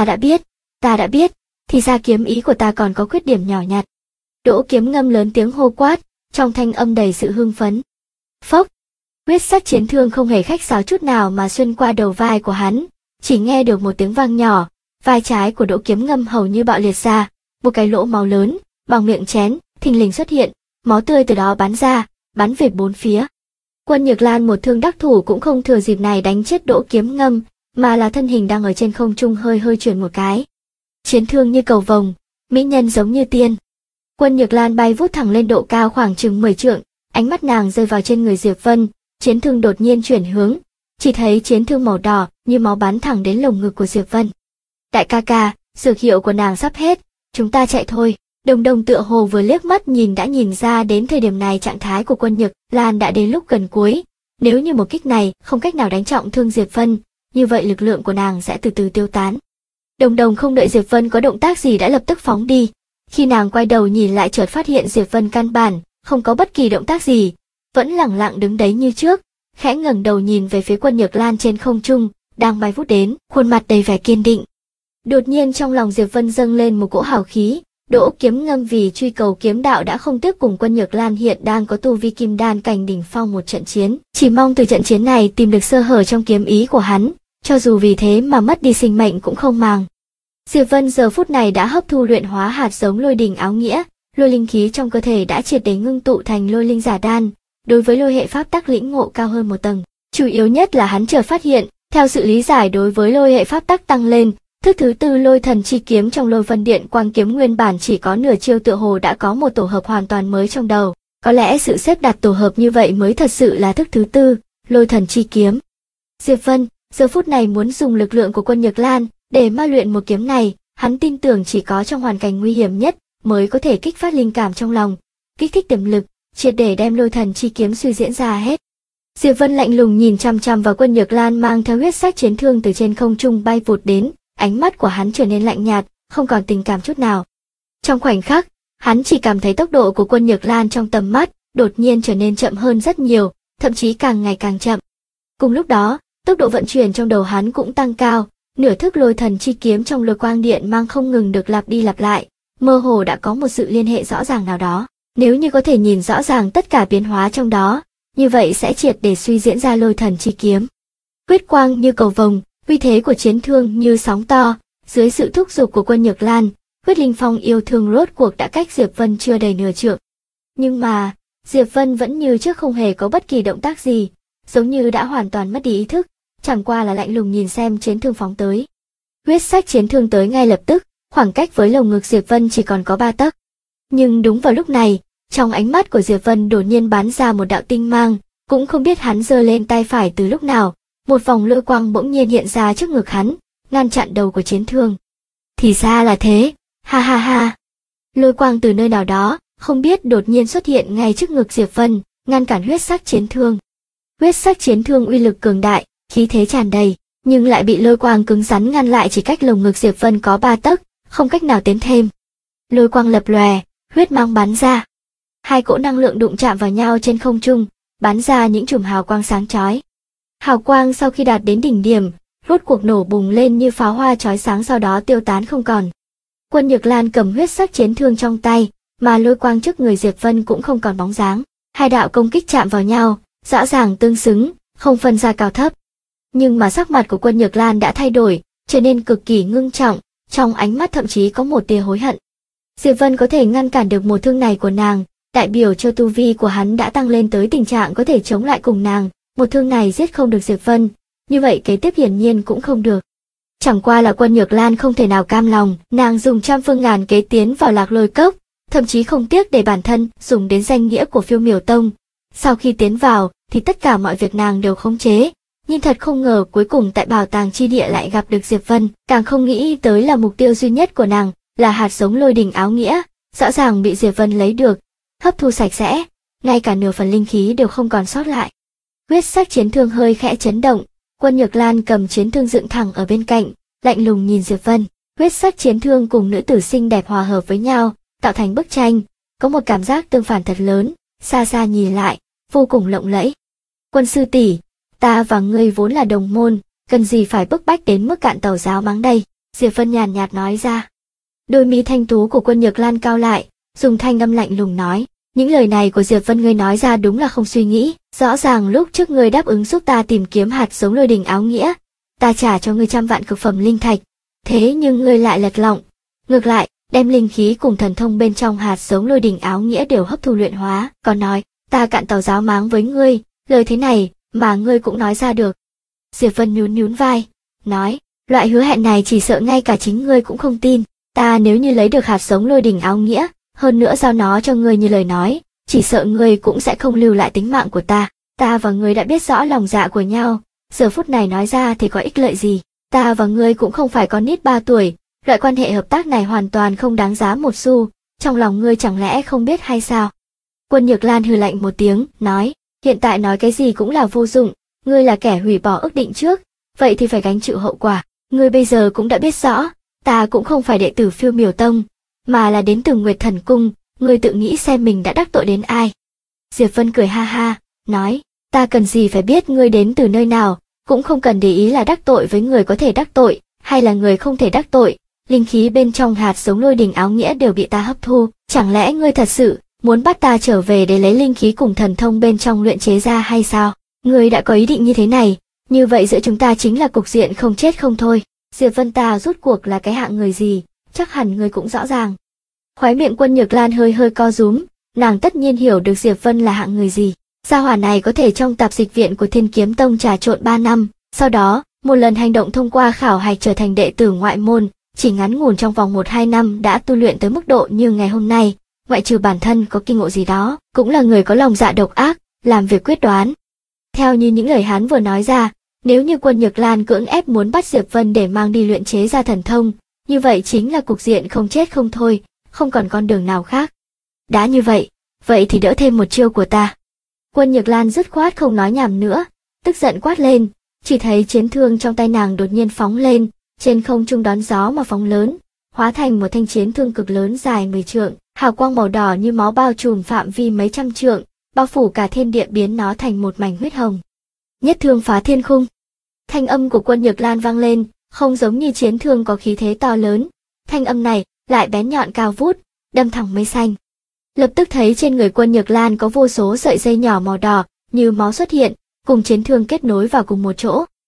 đã biết, thì ra kiếm ý của ta còn có khuyết điểm nhỏ nhặt. Đỗ Kiếm Ngâm lớn tiếng hô quát, trong thanh âm đầy sự hưng phấn. Phốc! Huyết sắc chiến thương không hề khách sáo chút nào mà xuyên qua đầu vai của hắn, chỉ nghe được một tiếng vang nhỏ, vai trái của Đỗ Kiếm Ngâm hầu như bạo liệt ra, một cái lỗ máu lớn, bằng miệng chén, thình lình xuất hiện, máu tươi từ đó bắn ra, bắn về bốn phía. Quân Nhược Lan một thương đắc thủ cũng không thừa dịp này đánh chết Đỗ Kiếm Ngâm, mà là thân hình đang ở trên không trung hơi hơi chuyển một cái. Chiến thương như cầu vồng, mỹ nhân giống như tiên. Quân Nhược Lan bay vút thẳng lên độ cao khoảng chừng 10 trượng, ánh mắt nàng rơi vào trên người Diệp Vân, chiến thương đột nhiên chuyển hướng, chỉ thấy chiến thương màu đỏ như máu bắn thẳng đến lồng ngực của Diệp Vân. Đại ca ca, dược hiệu của nàng sắp hết, chúng ta chạy thôi. Đồng Đồng tựa hồ vừa liếc mắt nhìn đã nhìn ra đến thời điểm này trạng thái của Quân Nhược Lan đã đến lúc gần cuối. Nếu như một kích này không cách nào đánh trọng thương Diệp Vân, như vậy lực lượng của nàng sẽ từ từ tiêu tán. Đồng Đồng không đợi Diệp Vân có động tác gì đã lập tức phóng đi. Khi nàng quay đầu nhìn lại chợt phát hiện Diệp Vân căn bản không có bất kỳ động tác gì, vẫn lẳng lặng đứng đấy như trước, khẽ ngẩng đầu nhìn về phía Quân Nhược Lan trên không trung, đang bay vút đến, khuôn mặt đầy vẻ kiên định. Đột nhiên trong lòng Diệp Vân dâng lên một cỗ hào khí. Đỗ Kiếm Ngâm vì truy cầu kiếm đạo đã không tiếc cùng Quân Nhược Lan hiện đang có tu vi kim đan cảnh đỉnh phong một trận chiến, chỉ mong từ trận chiến này tìm được sơ hở trong kiếm ý của hắn, cho dù vì thế mà mất đi sinh mệnh cũng không màng. Diệp Vân giờ phút này đã hấp thu luyện hóa hạt giống lôi đình áo nghĩa, lôi linh khí trong cơ thể đã triệt để ngưng tụ thành lôi linh giả đan, đối với lôi hệ pháp tắc lĩnh ngộ cao hơn một tầng. Chủ yếu nhất là hắn chợt phát hiện, theo sự lý giải đối với lôi hệ pháp tắc tăng lên, thức thứ 4 lôi thần chi kiếm trong Lôi Vân Điện Quang kiếm nguyên bản chỉ có nửa chiêu tựa hồ đã có một tổ hợp hoàn toàn mới trong đầu. Có lẽ sự xếp đặt tổ hợp như vậy mới thật sự là thức thứ 4, lôi thần chi kiếm. Diệp Vân, giờ phút này muốn dùng lực lượng của Quân Nhược Lan để ma luyện một kiếm này, hắn tin tưởng chỉ có trong hoàn cảnh nguy hiểm nhất mới có thể kích phát linh cảm trong lòng, kích thích tiềm lực, triệt để đem lôi thần chi kiếm suy diễn ra hết. Diệp Vân lạnh lùng nhìn chằm chằm vào Quân Nhược Lan mang theo huyết sắc chiến thương từ trên không trung bay vụt đến. Ánh mắt của hắn trở nên lạnh nhạt, không còn tình cảm chút nào. Trong khoảnh khắc, hắn chỉ cảm thấy tốc độ của Quân Nhược Lan trong tầm mắt đột nhiên trở nên chậm hơn rất nhiều, thậm chí càng ngày càng chậm. Cùng lúc đó, tốc độ vận chuyển trong đầu hắn cũng tăng cao, nửa thức lôi thần chi kiếm trong lôi quang điện mang không ngừng được lặp đi lặp lại, mơ hồ đã có một sự liên hệ rõ ràng nào đó. Nếu như có thể nhìn rõ ràng tất cả biến hóa trong đó, như vậy sẽ triệt để suy diễn ra lôi thần chi kiếm. Huyết quang như cầu vồng, Uy thế của chiến thương như sóng to, dưới sự thúc giục của Quân Nhược Lan, huyết linh phong yêu thương rốt cuộc đã cách Diệp Vân chưa đầy nửa trượng. Nhưng mà, Diệp Vân vẫn như trước không hề có bất kỳ động tác gì, giống như đã hoàn toàn mất đi ý thức, chẳng qua là lạnh lùng nhìn xem chiến thương phóng tới. Huyết sắc chiến thương tới ngay lập tức, khoảng cách với lồng ngực Diệp Vân chỉ còn có 3 tấc. Nhưng đúng vào lúc này, trong ánh mắt của Diệp Vân đột nhiên bắn ra một đạo tinh mang, cũng không biết hắn giơ lên tay phải từ lúc nào, một vòng lôi quang bỗng nhiên hiện ra trước ngực hắn, ngăn chặn đầu của chiến thương. Thì ra là thế, ha ha ha. Lôi quang từ nơi nào đó, không biết đột nhiên xuất hiện ngay trước ngực Diệp Vân, ngăn cản huyết sắc chiến thương. Huyết sắc chiến thương uy lực cường đại, khí thế tràn đầy, nhưng lại bị lôi quang cứng rắn ngăn lại chỉ cách lồng ngực Diệp Vân có 3 tấc, không cách nào tiến thêm. Lôi quang lập lòe, huyết mang bắn ra. Hai cỗ năng lượng đụng chạm vào nhau trên không trung, bắn ra những chùm hào quang sáng chói. Hào quang sau khi đạt đến đỉnh điểm, rốt cuộc nổ bùng lên như pháo hoa chói sáng, sau đó tiêu tán không còn. Quân Nhược Lan cầm huyết sắc chiến thương trong tay, mà lôi quang trước người Diệp Vân cũng không còn bóng dáng. Hai đạo công kích chạm vào nhau, rõ ràng tương xứng, không phân ra cao thấp. Nhưng mà sắc mặt của Quân Nhược Lan đã thay đổi, trở nên cực kỳ ngưng trọng, trong ánh mắt thậm chí có một tia hối hận. Diệp Vân có thể ngăn cản được một thương này của nàng, đại biểu cho tu vi của hắn đã tăng lên tới tình trạng có thể chống lại cùng nàng. Một thương này giết không được Diệp Vân, như vậy kế tiếp hiển nhiên cũng không được. Chẳng qua là Quân Nhược Lan không thể nào cam lòng, nàng dùng trăm phương ngàn kế tiến vào Lạc Lôi Cốc, thậm chí không tiếc để bản thân dùng đến danh nghĩa của Phiêu Miểu Tông. Sau khi tiến vào thì tất cả mọi việc nàng đều khống chế, nhưng thật không ngờ cuối cùng tại bảo tàng chi địa lại gặp được Diệp Vân, càng không nghĩ tới là mục tiêu duy nhất của nàng là hạt giống lôi đình áo nghĩa, rõ ràng bị Diệp Vân lấy được, hấp thu sạch sẽ, ngay cả nửa phần linh khí đều không còn sót lại. Huyết sắc chiến thương hơi khẽ chấn động, Quân Nhược Lan cầm chiến thương dựng thẳng ở bên cạnh, lạnh lùng nhìn Diệp Vân. Huyết sắc chiến thương cùng nữ tử xinh đẹp hòa hợp với nhau, tạo thành bức tranh, có một cảm giác tương phản thật lớn, xa xa nhìn lại, vô cùng lộng lẫy. Quân sư tỷ, ta và ngươi vốn là đồng môn, cần gì phải bức bách đến mức cạn tàu giáo mắng đây, Diệp Vân nhàn nhạt nói ra. Đôi mi thanh tú của Quân Nhược Lan cao lại, dùng thanh âm lạnh lùng nói, những lời này của Diệp Vân ngươi nói ra đúng là không suy nghĩ, rõ ràng lúc trước ngươi đáp ứng giúp ta tìm kiếm hạt giống lôi đình áo nghĩa, ta trả cho ngươi 100 vạn cực phẩm linh thạch, thế nhưng ngươi lại lật lọng, ngược lại, đem linh khí cùng thần thông bên trong hạt giống lôi đình áo nghĩa đều hấp thu luyện hóa, còn nói, ta cạn tàu giáo máng với ngươi, lời thế này mà ngươi cũng nói ra được. Diệp Vân nhún nhún vai, nói, loại hứa hẹn này chỉ sợ ngay cả chính ngươi cũng không tin, ta nếu như lấy được hạt giống lôi đình áo nghĩa, hơn nữa giao nó cho ngươi như lời nói, chỉ sợ ngươi cũng sẽ không lưu lại tính mạng của ta. Ta và ngươi đã biết rõ lòng dạ của nhau, giờ phút này nói ra thì có ích lợi gì. Ta và ngươi cũng không phải con nít 3 tuổi, loại quan hệ hợp tác này hoàn toàn không đáng giá một xu, trong lòng ngươi chẳng lẽ không biết hay sao? Quân Nhược Lan hừ lạnh một tiếng, nói, hiện tại nói cái gì cũng là vô dụng, ngươi là kẻ hủy bỏ ước định trước, vậy thì phải gánh chịu hậu quả. Ngươi bây giờ cũng đã biết rõ, ta cũng không phải đệ tử Phiêu Miểu Tông, mà là đến từ Nguyệt Thần Cung, ngươi tự nghĩ xem mình đã đắc tội đến ai. Diệp Vân cười ha ha, nói, ta cần gì phải biết ngươi đến từ nơi nào, cũng không cần để ý là đắc tội với người có thể đắc tội, hay là người không thể đắc tội, linh khí bên trong hạt giống lôi đình áo nghĩa đều bị ta hấp thu, chẳng lẽ ngươi thật sự muốn bắt ta trở về để lấy linh khí cùng thần thông bên trong luyện chế ra hay sao? Ngươi đã có ý định như thế này, như vậy giữa chúng ta chính là cục diện không chết không thôi. Diệp Vân ta rốt cuộc là cái hạng người gì, chắc hẳn ngươi cũng rõ ràng. Khóe miệng Quân Nhược Lan hơi hơi co rúm, nàng tất nhiên hiểu được Diệp Vân là hạng người gì. Gia hỏa này có thể trong tạp dịch viện của Thiên Kiếm Tông trà trộn 3 năm, sau đó, một lần hành động thông qua khảo hạch trở thành đệ tử ngoại môn, chỉ ngắn ngủn trong vòng 1-2 năm đã tu luyện tới mức độ như ngày hôm nay, ngoại trừ bản thân có kinh ngộ gì đó, cũng là người có lòng dạ độc ác, làm việc quyết đoán. Theo như những lời hắn vừa nói ra, nếu như Quân Nhược Lan cưỡng ép muốn bắt Diệp Vân để mang đi luyện chế ra thần thông, như vậy chính là cục diện không chết không thôi, không còn con đường nào khác. Đã như vậy, vậy thì đỡ thêm một chiêu của ta. Quân Nhược Lan dứt khoát không nói nhảm nữa, tức giận quát lên, chỉ thấy chiến thương trong tay nàng đột nhiên phóng lên, trên không trung đón gió mà phóng lớn, hóa thành một thanh chiến thương cực lớn dài 10 trượng, hào quang màu đỏ như máu bao trùm phạm vi mấy trăm trượng, bao phủ cả thiên địa biến nó thành một mảnh huyết hồng. Nhất thương phá thiên khung. Thanh âm của Quân Nhược Lan vang lên, không giống như chiến thương có khí thế to lớn, thanh âm này lại bén nhọn cao vút, đâm thẳng mây xanh. Lập tức thấy trên người Quân Nhược Lan có vô số sợi dây nhỏ màu đỏ như máu xuất hiện, cùng chiến thương kết nối vào cùng một chỗ.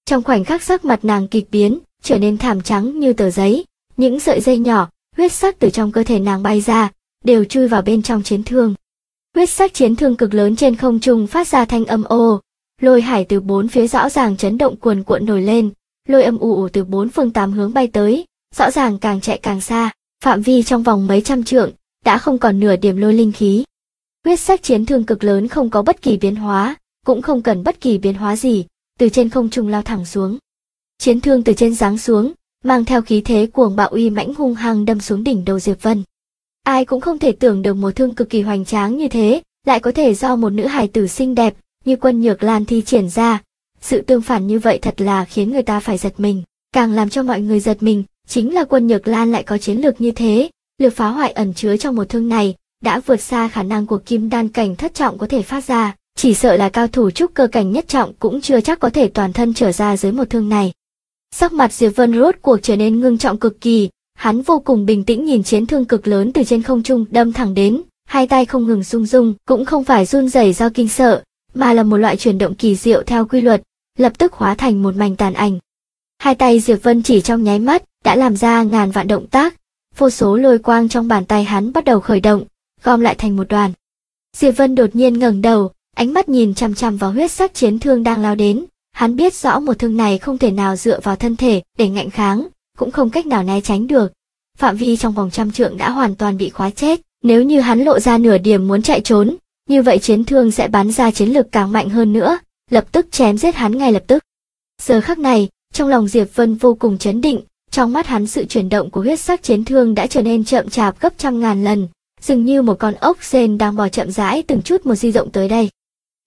Trong khoảnh khắc sắc mặt nàng kịch biến, trở nên thảm trắng như tờ giấy, những sợi dây nhỏ, huyết sắc từ trong cơ thể nàng bay ra, đều chui vào bên trong chiến thương. Huyết sắc chiến thương cực lớn trên không trung phát ra thanh âm ồ, lôi hải từ bốn phía rõ ràng chấn động cuồn cuộn nổi lên, lôi âm ù ù từ bốn phương tám hướng bay tới, rõ ràng càng chạy càng xa, phạm vi trong vòng mấy trăm trượng, đã không còn nửa điểm lôi linh khí. Huyết sắc chiến thương cực lớn không có bất kỳ biến hóa, cũng không cần bất kỳ biến hóa gì, từ trên không trung lao thẳng xuống. Chiến thương từ trên giáng xuống, mang theo khí thế cuồng bạo uy mãnh hung hăng đâm xuống đỉnh đầu Diệp Vân. Ai cũng không thể tưởng được một thương cực kỳ hoành tráng như thế, lại có thể do một nữ hài tử xinh đẹp như Quân Nhược Lan thi triển ra. Sự tương phản như vậy thật là khiến người ta phải giật mình. Càng làm cho mọi người giật mình, chính là Quân Nhược Lan lại có chiến lược như thế, lực phá hoại ẩn chứa trong một thương này đã vượt xa khả năng của kim đan cảnh thất trọng có thể phát ra, chỉ sợ là cao thủ trúc cơ cảnh nhất trọng cũng chưa chắc có thể toàn thân trở ra dưới một thương này. Sắc mặt Diệp Vân rốt cuộc trở nên ngưng trọng cực kỳ, hắn vô cùng bình tĩnh nhìn chiến thương cực lớn từ trên không trung đâm thẳng đến, hai tay không ngừng rung rung, cũng không phải run rẩy do kinh sợ, mà là một loại chuyển động kỳ diệu theo quy luật, lập tức hóa thành một mảnh tàn ảnh. Hai tay Diệp Vân chỉ trong nháy mắt đã làm ra ngàn vạn động tác, vô số lôi quang trong bàn tay hắn bắt đầu khởi động, gom lại thành một đoàn. Diệp Vân đột nhiên ngẩng đầu, ánh mắt nhìn chằm chằm vào huyết sắc chiến thương đang lao đến, hắn biết rõ một thương này không thể nào dựa vào thân thể để ngạnh kháng, cũng không cách nào né tránh được. Phạm vi trong vòng trăm trượng đã hoàn toàn bị khóa chết, nếu như hắn lộ ra nửa điểm muốn chạy trốn, như vậy chiến thương sẽ bắn ra chiến lực càng mạnh hơn nữa, lập tức chém giết hắn ngay lập tức. Giờ khắc này, trong lòng Diệp Vân vô cùng chấn định, trong mắt hắn sự chuyển động của huyết sắc chiến thương đã trở nên chậm chạp gấp trăm ngàn lần, dường như một con ốc sên đang bò chậm rãi từng chút một di rộng tới đây.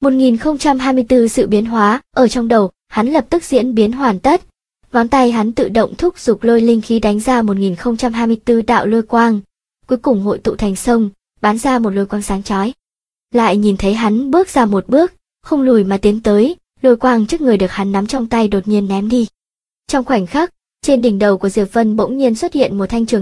1024 sự biến hóa, ở trong đầu, hắn lập tức diễn biến hoàn tất. Ngón tay hắn tự động thúc giục lôi linh khí đánh ra 1024 đạo lôi quang, cuối cùng hội tụ thành sông, bắn ra một lôi quang sáng chói. Lại nhìn thấy hắn bước ra một bước, không lùi mà tiến tới, lôi quang trước người được hắn nắm trong tay đột nhiên ném đi. Trong khoảnh khắc, trên đỉnh đầu của Diệp Vân bỗng nhiên xuất hiện một thanh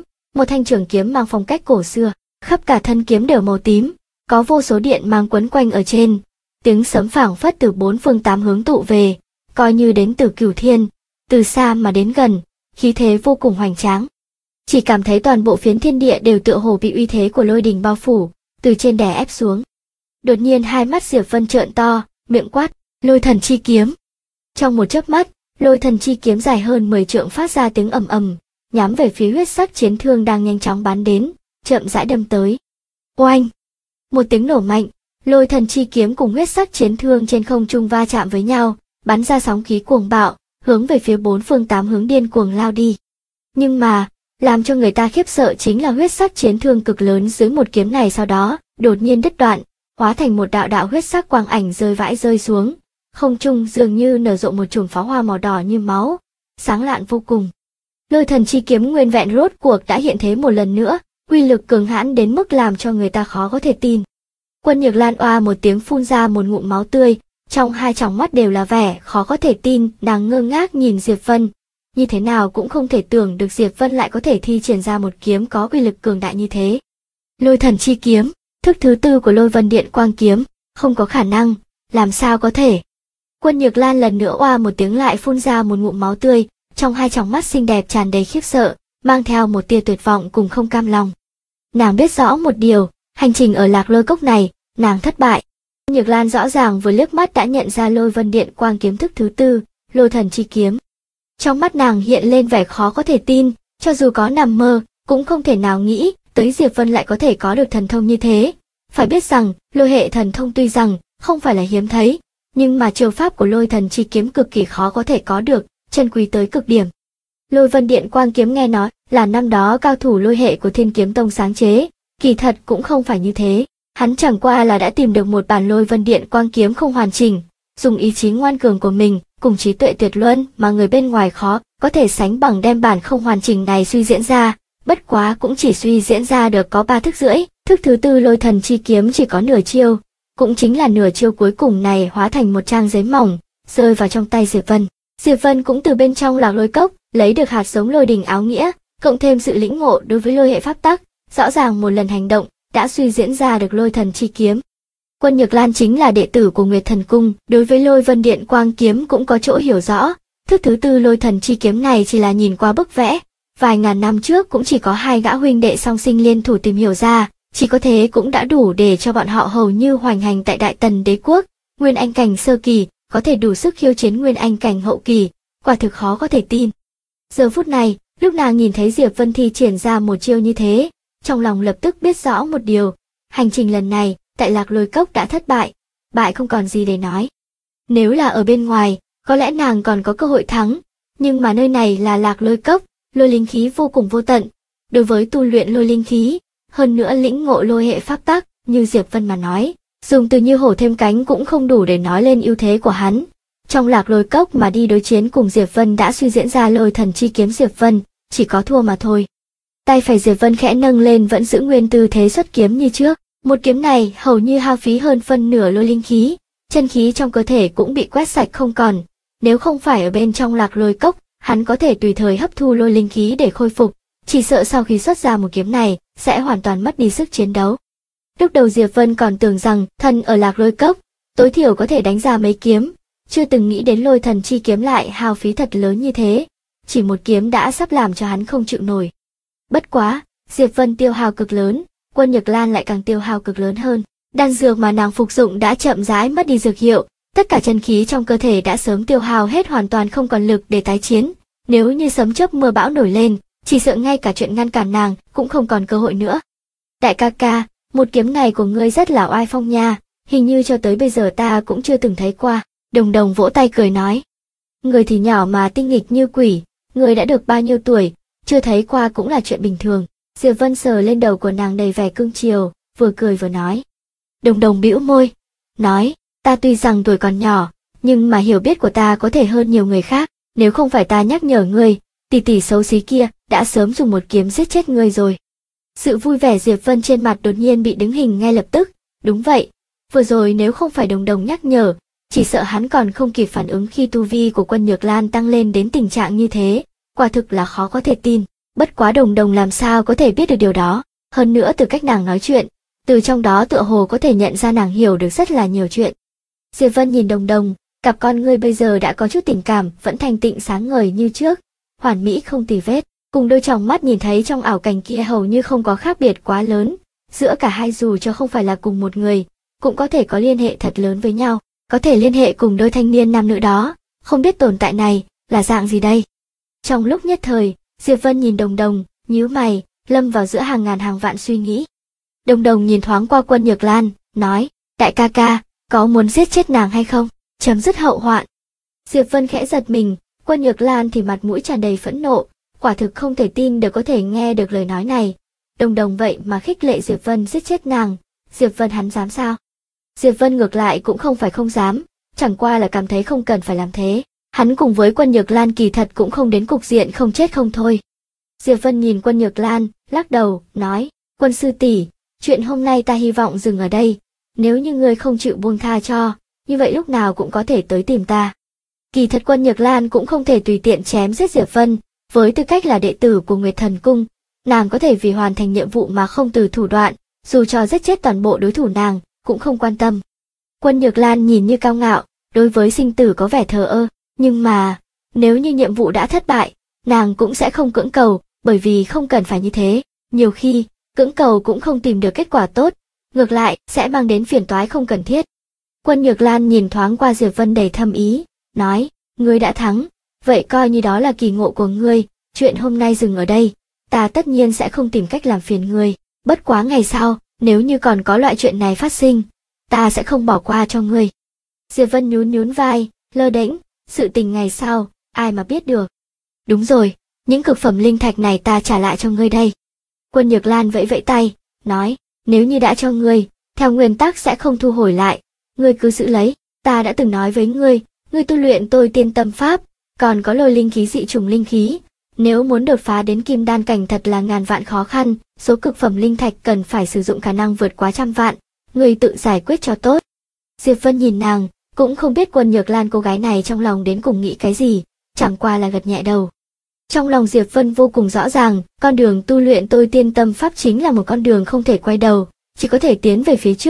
trường kiếm mang phong cách cổ xưa, khắp cả thân kiếm đều màu tím, có vô số điện mang quấn quanh ở trên. Tiếng sấm phảng phất từ bốn phương tám hướng tụ về, coi như đến từ cửu thiên, từ xa mà đến gần, khí thế vô cùng hoành tráng. Chỉ cảm thấy toàn bộ phiến thiên địa đều tựa hồ bị uy thế của lôi đình bao phủ, từ trên đè ép xuống. Đột nhiên hai mắt Diệp Vân trợn to, miệng quát, lôi thần chi kiếm. Trong một chớp mắt, lôi thần chi kiếm dài hơn 10 trượng phát ra tiếng ầm ầm, nhắm về phía huyết sắc chiến thương đang nhanh chóng bắn đến, chậm rãi đâm tới. Oanh! Một tiếng nổ mạnh, lôi thần chi kiếm cùng huyết sắc chiến thương trên không trung va chạm với nhau, bắn ra sóng khí cuồng bạo, hướng về phía bốn phương tám hướng điên cuồng lao đi. Nhưng mà, làm cho người ta khiếp sợ chính là huyết sắc chiến thương cực lớn dưới một kiếm này sau đó, đột nhiên đứt đoạn, hóa thành một đạo đạo huyết sắc quang ảnh rơi vãi rơi xuống. Không trung dường như nở rộ một chùm pháo hoa màu đỏ như máu, sáng lạn vô cùng. Lôi thần chi kiếm nguyên vẹn rốt cuộc đã hiện thế một lần nữa, uy lực cường hãn đến mức làm cho người ta khó có thể tin. Quân Nhược Lan oa một tiếng phun ra một ngụm máu tươi, trong hai tròng mắt đều là vẻ khó có thể tin, nàng ngơ ngác nhìn Diệp Vân. Như thế nào cũng không thể tưởng được Diệp Vân lại có thể thi triển ra một kiếm có uy lực cường đại như thế. Lôi thần chi kiếm, thức thứ tư của Lôi Vân Điện Quang kiếm, không có khả năng, làm sao có thể. Quân Nhược Lan lần nữa oa một tiếng lại phun ra một ngụm máu tươi, trong hai tròng mắt xinh đẹp tràn đầy khiếp sợ, mang theo một tia tuyệt vọng cùng không cam lòng. Nàng biết rõ một điều, hành trình ở Lạc Lôi Cốc này, nàng thất bại. Quân Nhược Lan rõ ràng vừa liếc mắt đã nhận ra Lôi Vân Điện Quang kiếm thức thứ tư, Lôi thần chi kiếm. Trong mắt nàng hiện lên vẻ khó có thể tin, cho dù có nằm mơ, cũng không thể nào nghĩ tới Diệp Vân lại có thể có được thần thông như thế. Phải biết rằng, lôi hệ thần thông tuy rằng không phải là hiếm thấy, nhưng mà chiêu pháp của lôi thần chi kiếm cực kỳ khó có thể có được, chân quý tới cực điểm. Lôi Vân Điện Quang kiếm nghe nói là năm đó cao thủ lôi hệ của Thiên Kiếm Tông sáng chế, kỳ thật cũng không phải như thế. Hắn chẳng qua là đã tìm được một bản Lôi Vân Điện Quang kiếm không hoàn chỉnh, dùng ý chí ngoan cường của mình cùng trí tuệ tuyệt luân mà người bên ngoài khó có thể sánh bằng đem bản không hoàn chỉnh này suy diễn ra, bất quá cũng chỉ suy diễn ra được có 3 thức rưỡi, thức thứ tư lôi thần chi kiếm chỉ có nửa chiêu, cũng chính là nửa chiêu cuối cùng này hóa thành một trang giấy mỏng, rơi vào trong tay Diệp Vân. Diệp Vân cũng từ bên trong Lạc Lôi Cốc lấy được hạt giống lôi đình áo nghĩa, cộng thêm sự lĩnh ngộ đối với lôi hệ pháp tắc, rõ ràng một lần hành động đã suy diễn ra được lôi thần chi kiếm. Quân Nhược Lan chính là đệ tử của Nguyệt Thần Cung, đối với Lôi Vân Điện Quang kiếm cũng có chỗ hiểu rõ. Thức thứ tư Lôi Thần chi kiếm này chỉ là nhìn qua bức vẽ, vài ngàn năm trước cũng chỉ có hai gã huynh đệ song sinh liên thủ tìm hiểu ra, chỉ có thế cũng đã đủ để cho bọn họ hầu như hoành hành tại Đại Tần đế quốc. Nguyên Anh cảnh sơ kỳ có thể đủ sức khiêu chiến Nguyên Anh cảnh hậu kỳ, quả thực khó có thể tin. Giờ phút này, lúc nàng nhìn thấy Diệp Vân thi triển ra một chiêu như thế, trong lòng lập tức biết rõ một điều, hành trình lần này tại Lạc Lôi Cốc đã thất bại, bại không còn gì để nói. Nếu là ở bên ngoài, có lẽ nàng còn có cơ hội thắng, nhưng mà nơi này là Lạc Lôi Cốc, lôi linh khí vô cùng vô tận. Đối với tu luyện lôi linh khí, hơn nữa lĩnh ngộ lôi hệ pháp tắc, như Diệp Vân mà nói, dùng từ như hổ thêm cánh cũng không đủ để nói lên ưu thế của hắn. Trong Lạc Lôi Cốc mà đi đối chiến cùng Diệp Vân đã suy diễn ra Lôi Thần chi kiếm Diệp Vân, chỉ có thua mà thôi. Tay phải Diệp Vân khẽ nâng lên vẫn giữ nguyên tư thế xuất kiếm như trước. Một kiếm này hầu như hao phí hơn phân nửa lôi linh khí, chân khí trong cơ thể cũng bị quét sạch không còn. Nếu không phải ở bên trong Lạc Lôi Cốc, hắn có thể tùy thời hấp thu lôi linh khí để khôi phục, chỉ sợ sau khi xuất ra một kiếm này, sẽ hoàn toàn mất đi sức chiến đấu. Lúc đầu Diệp Vân còn tưởng rằng thân ở Lạc Lôi Cốc, tối thiểu có thể đánh ra mấy kiếm, chưa từng nghĩ đến Lôi Thần chi kiếm lại hao phí thật lớn như thế, chỉ một kiếm đã sắp làm cho hắn không chịu nổi. Bất quá, Diệp Vân tiêu hao cực lớn, Quân Nhược Lan lại càng tiêu hao cực lớn hơn. Đan dược mà nàng phục dụng đã chậm rãi mất đi dược hiệu, tất cả chân khí trong cơ thể đã sớm tiêu hao hết, hoàn toàn không còn lực để tái chiến. Nếu như sấm chớp mưa bão nổi lên, chỉ sợ ngay cả chuyện ngăn cản nàng cũng không còn cơ hội nữa. Đại ca ca, một kiếm này của ngươi rất là oai phong nha, hình như cho tới bây giờ ta cũng chưa từng thấy qua. Đồng Đồng vỗ tay cười nói. Người thì nhỏ mà tinh nghịch như quỷ, người đã được bao nhiêu tuổi, chưa thấy qua cũng là chuyện bình thường. Diệp Vân sờ lên đầu của nàng đầy vẻ cưng chiều, vừa cười vừa nói. Đồng Đồng bĩu môi, nói, ta tuy rằng tuổi còn nhỏ, nhưng mà hiểu biết của ta có thể hơn nhiều người khác, nếu không phải ta nhắc nhở ngươi, tỷ tỷ xấu xí kia đã sớm dùng một kiếm giết chết ngươi rồi. Sự vui vẻ Diệp Vân trên mặt đột nhiên bị đứng hình ngay lập tức, đúng vậy, vừa rồi nếu không phải Đồng Đồng nhắc nhở, chỉ sợ hắn còn không kịp phản ứng khi tu vi của Quân Nhược Lan tăng lên đến tình trạng như thế, quả thực là khó có thể tin. Bất quá Đồng Đồng làm sao có thể biết được điều đó, hơn nữa từ cách nàng nói chuyện, từ trong đó tựa hồ có thể nhận ra nàng hiểu được rất là nhiều chuyện. Diệp Vân nhìn Đồng Đồng, cặp con ngươi bây giờ đã có chút tình cảm, vẫn thanh tịnh sáng ngời như trước, hoàn mỹ không tì vết, cùng đôi tròng mắt nhìn thấy trong ảo cảnh kia hầu như không có khác biệt quá lớn, giữa cả hai dù cho không phải là cùng một người, cũng có thể có liên hệ thật lớn với nhau, có thể liên hệ cùng đôi thanh niên nam nữ đó, không biết tồn tại này là dạng gì đây. Trong lúc nhất thời, Diệp Vân nhìn Đồng Đồng, nhíu mày, lâm vào giữa hàng ngàn hàng vạn suy nghĩ. Đồng Đồng nhìn thoáng qua Quân Nhược Lan, nói, đại ca ca, có muốn giết chết nàng hay không, chấm dứt hậu hoạn. Diệp Vân khẽ giật mình, Quân Nhược Lan thì mặt mũi tràn đầy phẫn nộ, quả thực không thể tin được có thể nghe được lời nói này. Đồng Đồng vậy mà khích lệ Diệp Vân giết chết nàng, Diệp Vân hắn dám sao? Diệp Vân ngược lại cũng không phải không dám, chẳng qua là cảm thấy không cần phải làm thế. Hắn cùng với Quân Nhược Lan kỳ thật cũng không đến cục diện không chết không thôi. Diệp Vân nhìn Quân Nhược Lan, lắc đầu, nói, Quân sư tỷ, chuyện hôm nay ta hy vọng dừng ở đây, nếu như ngươi không chịu buông tha cho, như vậy lúc nào cũng có thể tới tìm ta. Kỳ thật Quân Nhược Lan cũng không thể tùy tiện chém giết Diệp Vân, với tư cách là đệ tử của Nguyệt Thần Cung, nàng có thể vì hoàn thành nhiệm vụ mà không từ thủ đoạn, dù cho giết chết toàn bộ đối thủ nàng, cũng không quan tâm. Quân Nhược Lan nhìn như cao ngạo, đối với sinh tử có vẻ thờ ơ, nhưng mà, nếu như nhiệm vụ đã thất bại, nàng cũng sẽ không cưỡng cầu, bởi vì không cần phải như thế, nhiều khi, cưỡng cầu cũng không tìm được kết quả tốt, ngược lại, sẽ mang đến phiền toái không cần thiết. Quân Nhược Lan nhìn thoáng qua Diệp Vân đầy thâm ý, nói, ngươi đã thắng, vậy coi như đó là kỳ ngộ của ngươi, chuyện hôm nay dừng ở đây, ta tất nhiên sẽ không tìm cách làm phiền ngươi, bất quá ngày sau, nếu như còn có loại chuyện này phát sinh, ta sẽ không bỏ qua cho ngươi. Diệp Vân nhún nhún vai, lơ đễnh, sự tình ngày sau, ai mà biết được. Đúng rồi, những cực phẩm linh thạch này ta trả lại cho ngươi đây. Quân Nhược Lan vẫy vẫy tay, nói, nếu như đã cho ngươi, theo nguyên tắc sẽ không thu hồi lại, ngươi cứ giữ lấy, ta đã từng nói với ngươi, ngươi tu luyện tôi tiên tâm pháp, còn có lôi linh khí dị trùng linh khí, nếu muốn đột phá đến kim đan cảnh thật là ngàn vạn khó khăn, số cực phẩm linh thạch cần phải sử dụng khả năng vượt quá 100 vạn, ngươi tự giải quyết cho tốt. Diệp Vân nhìn nàng, cũng không biết Quân Nhược Lan cô gái này trong lòng đến cùng nghĩ cái gì, chẳng qua là gật nhẹ đầu. Trong lòng Diệp Vân vô cùng rõ ràng, con đường tu luyện tôi tiên tâm pháp chính là một con đường không thể quay đầu, chỉ có thể tiến về phía trước,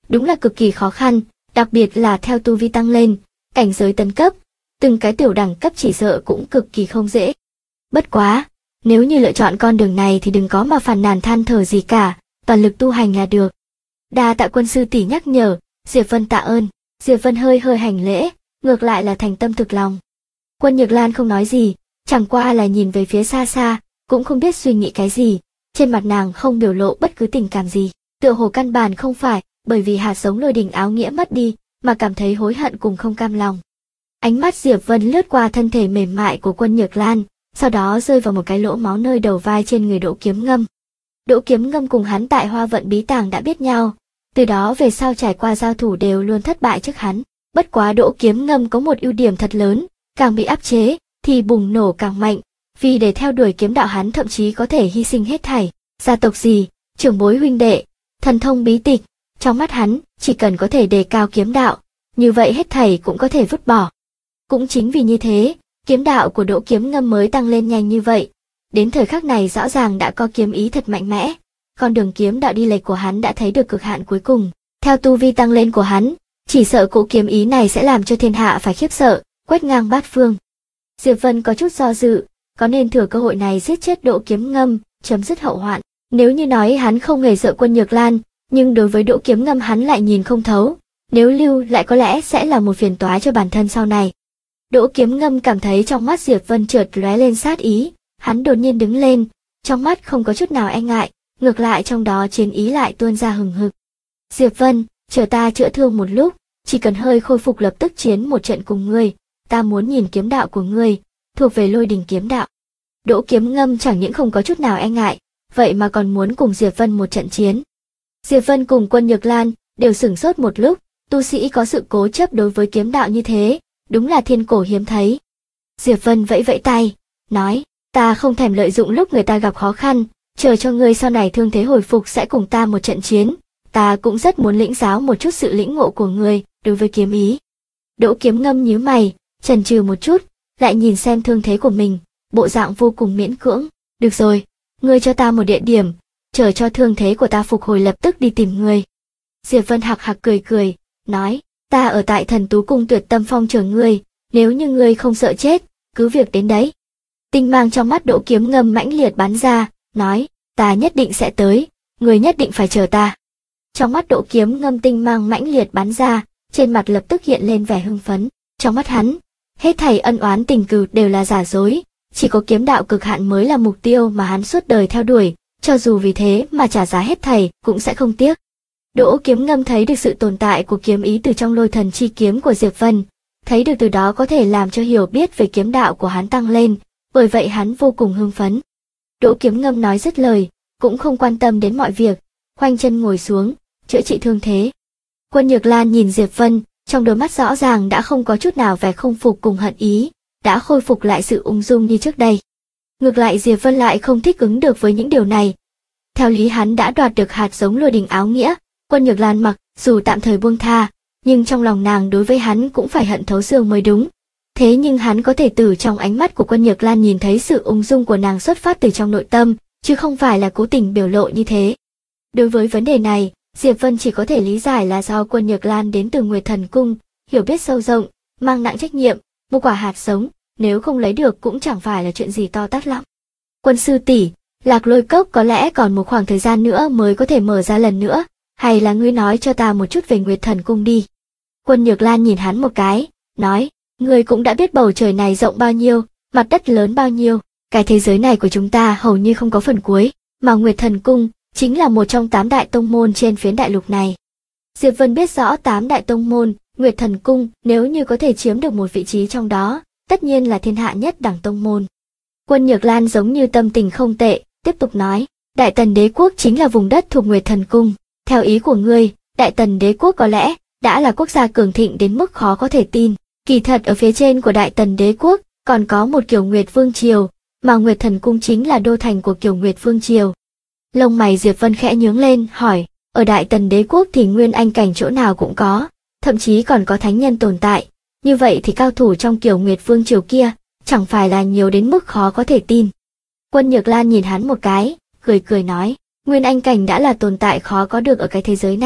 đúng là cực kỳ khó khăn, đặc biệt là theo tu vi tăng lên, cảnh giới tấn cấp, từng cái tiểu đẳng cấp chỉ sợ cũng cực kỳ không dễ. Bất quá, nếu như lựa chọn con đường này thì đừng có mà phàn nàn than thở gì cả, toàn lực tu hành là được. Đa tạ quân sư tỷ nhắc nhở, Diệp Vân tạ ơn. Diệp Vân hơi hành lễ, ngược lại là thành tâm thực lòng. Quân Nhược Lan không nói gì, chẳng qua là nhìn về phía xa xa, cũng không biết suy nghĩ cái gì, trên mặt nàng không biểu lộ bất cứ tình cảm gì, tựa hồ căn bản không phải bởi vì hạt giống lôi đình áo nghĩa mất đi, mà cảm thấy hối hận cùng không cam lòng. Ánh mắt Diệp Vân lướt qua thân thể mềm mại của Quân Nhược Lan, sau đó rơi vào một cái lỗ máu nơi đầu vai trên người Đỗ Kiếm Ngâm. Đỗ Kiếm Ngâm cùng hắn tại Hoa Vận Bí Tàng đã biết nhau, từ đó về sau trải qua giao thủ đều luôn thất bại trước hắn. Bất quá Đỗ Kiếm Ngâm có một ưu điểm thật lớn, càng bị áp chế thì bùng nổ càng mạnh, vì để theo đuổi kiếm đạo hắn thậm chí có thể hy sinh hết thảy, gia tộc gì, trưởng bối huynh đệ, thần thông bí tịch, trong mắt hắn, chỉ cần có thể đề cao kiếm đạo, như vậy hết thảy cũng có thể vứt bỏ. Cũng chính vì như thế, kiếm đạo của Đỗ Kiếm Ngâm mới tăng lên nhanh như vậy. Đến thời khắc này rõ ràng đã có kiếm ý thật mạnh mẽ, con đường kiếm đạo đi lệch của hắn đã thấy được cực hạn cuối cùng. Theo tu vi tăng lên của hắn, chỉ sợ cỗ kiếm ý này sẽ làm cho thiên hạ phải khiếp sợ, quét ngang bát phương. Diệp Vân có chút do dự, có nên thừa cơ hội này giết chết Đỗ Kiếm Ngâm, chấm dứt hậu hoạn. Nếu như nói hắn không hề sợ Quân Nhược Lan, nhưng đối với Đỗ Kiếm Ngâm hắn lại nhìn không thấu, nếu lưu lại có lẽ sẽ là một phiền toái cho bản thân sau này. Đỗ Kiếm Ngâm cảm thấy trong mắt Diệp Vân chợt lóe lên sát ý, hắn đột nhiên đứng lên, trong mắt không có chút nào e ngại, ngược lại trong đó chiến ý lại tuôn ra hừng hực. Diệp Vân, chờ ta chữa thương một lúc, chỉ cần hơi khôi phục lập tức chiến một trận cùng ngươi, ta muốn nhìn kiếm đạo của ngươi, thuộc về lôi đình kiếm đạo. Đỗ Kiếm Ngâm chẳng những không có chút nào e ngại, vậy mà còn muốn cùng Diệp Vân một trận chiến. Diệp Vân cùng Quân Nhược Lan đều sửng sốt một lúc, tu sĩ có sự cố chấp đối với kiếm đạo như thế, đúng là thiên cổ hiếm thấy. Diệp Vân vẫy vẫy tay, nói, ta không thèm lợi dụng lúc người ta gặp khó khăn, chờ cho ngươi sau này thương thế hồi phục sẽ cùng ta một trận chiến, ta cũng rất muốn lĩnh giáo một chút sự lĩnh ngộ của ngươi đối với kiếm ý. Đỗ Kiếm Ngâm nhíu mày, chần chừ một chút, lại nhìn xem thương thế của mình, bộ dạng vô cùng miễn cưỡng. Được rồi, ngươi cho ta một địa điểm, chờ cho thương thế của ta phục hồi lập tức đi tìm ngươi. Diệp Vân hạc hạc cười, nói, ta ở tại Thần Tú Cung Tuyệt Tâm Phong chờ ngươi, nếu như ngươi không sợ chết, cứ việc đến đấy. Tinh mang trong mắt Đỗ Kiếm Ngâm mãnh liệt bắn ra, nói, ta nhất định sẽ tới, ngươi nhất định phải chờ ta. Trong mắt Đỗ Kiếm Ngâm tinh mang mãnh liệt bắn ra, trên mặt lập tức hiện lên vẻ hưng phấn. Trong mắt hắn, hết thảy ân oán tình cừu đều là giả dối, chỉ có kiếm đạo cực hạn mới là mục tiêu mà hắn suốt đời theo đuổi, cho dù vì thế mà trả giá hết thảy cũng sẽ không tiếc. Đỗ Kiếm Ngâm thấy được sự tồn tại của kiếm ý từ trong lôi thần chi kiếm của Diệp Vân, thấy được từ đó có thể làm cho hiểu biết về kiếm đạo của hắn tăng lên, bởi vậy hắn vô cùng hưng phấn. Đỗ Kiếm Ngâm nói dứt lời, cũng không quan tâm đến mọi việc, khoanh chân ngồi xuống, chữa trị thương thế. Quân Nhược Lan nhìn Diệp Vân, trong đôi mắt rõ ràng đã không có chút nào vẻ không phục cùng hận ý, đã khôi phục lại sự ung dung như trước đây. Ngược lại Diệp Vân lại không thích ứng được với những điều này. Theo lý hắn đã đoạt được hạt giống lôi đình áo nghĩa, Quân Nhược Lan mặc dù tạm thời buông tha, nhưng trong lòng nàng đối với hắn cũng phải hận thấu xương mới đúng. Thế nhưng hắn có thể từ trong ánh mắt của Quân Nhược Lan nhìn thấy sự ung dung của nàng xuất phát từ trong nội tâm, chứ không phải là cố tình biểu lộ như thế. Đối với vấn đề này, Diệp Vân chỉ có thể lý giải là do Quân Nhược Lan đến từ Nguyệt Thần Cung, hiểu biết sâu rộng, mang nặng trách nhiệm, một quả hạt giống, nếu không lấy được cũng chẳng phải là chuyện gì to tát lắm. Quân sư tỷ, Lạc Lôi Cốc có lẽ còn một khoảng thời gian nữa mới có thể mở ra lần nữa, hay là ngươi nói cho ta một chút về Nguyệt Thần Cung đi. Quân Nhược Lan nhìn hắn một cái, nói, ngươi cũng đã biết bầu trời này rộng bao nhiêu, mặt đất lớn bao nhiêu, cái thế giới này của chúng ta hầu như không có phần cuối, mà Nguyệt Thần Cung chính là một trong 8 đại tông môn trên phiến đại lục này. Diệp Vân biết rõ 8 đại tông môn, Nguyệt Thần Cung nếu như có thể chiếm được một vị trí trong đó, tất nhiên là thiên hạ nhất đẳng tông môn. Quân Nhược Lan giống như tâm tình không tệ, tiếp tục nói, Đại Tần Đế Quốc chính là vùng đất thuộc Nguyệt Thần Cung. Theo ý của ngươi, Đại Tần Đế Quốc có lẽ đã là quốc gia cường thịnh đến mức khó có thể tin. Kỳ thật ở phía trên của Đại Tần Đế Quốc còn có một Kiều Nguyệt Vương Triều, mà Nguyệt Thần Cung chính là đô thành của Kiều Nguyệt Vương Triều. Lông mày Diệp Vân khẽ nhướng lên, hỏi, ở Đại Tần Đế Quốc thì nguyên anh cảnh chỗ nào cũng có, thậm chí còn có thánh nhân tồn tại, như vậy thì cao thủ trong Kiều Nguyệt Vương Triều kia, chẳng phải là nhiều đến mức khó có thể tin. Quân Nhược Lan nhìn hắn một cái, cười nói, nguyên anh cảnh đã là tồn tại khó có được ở cái thế giới này,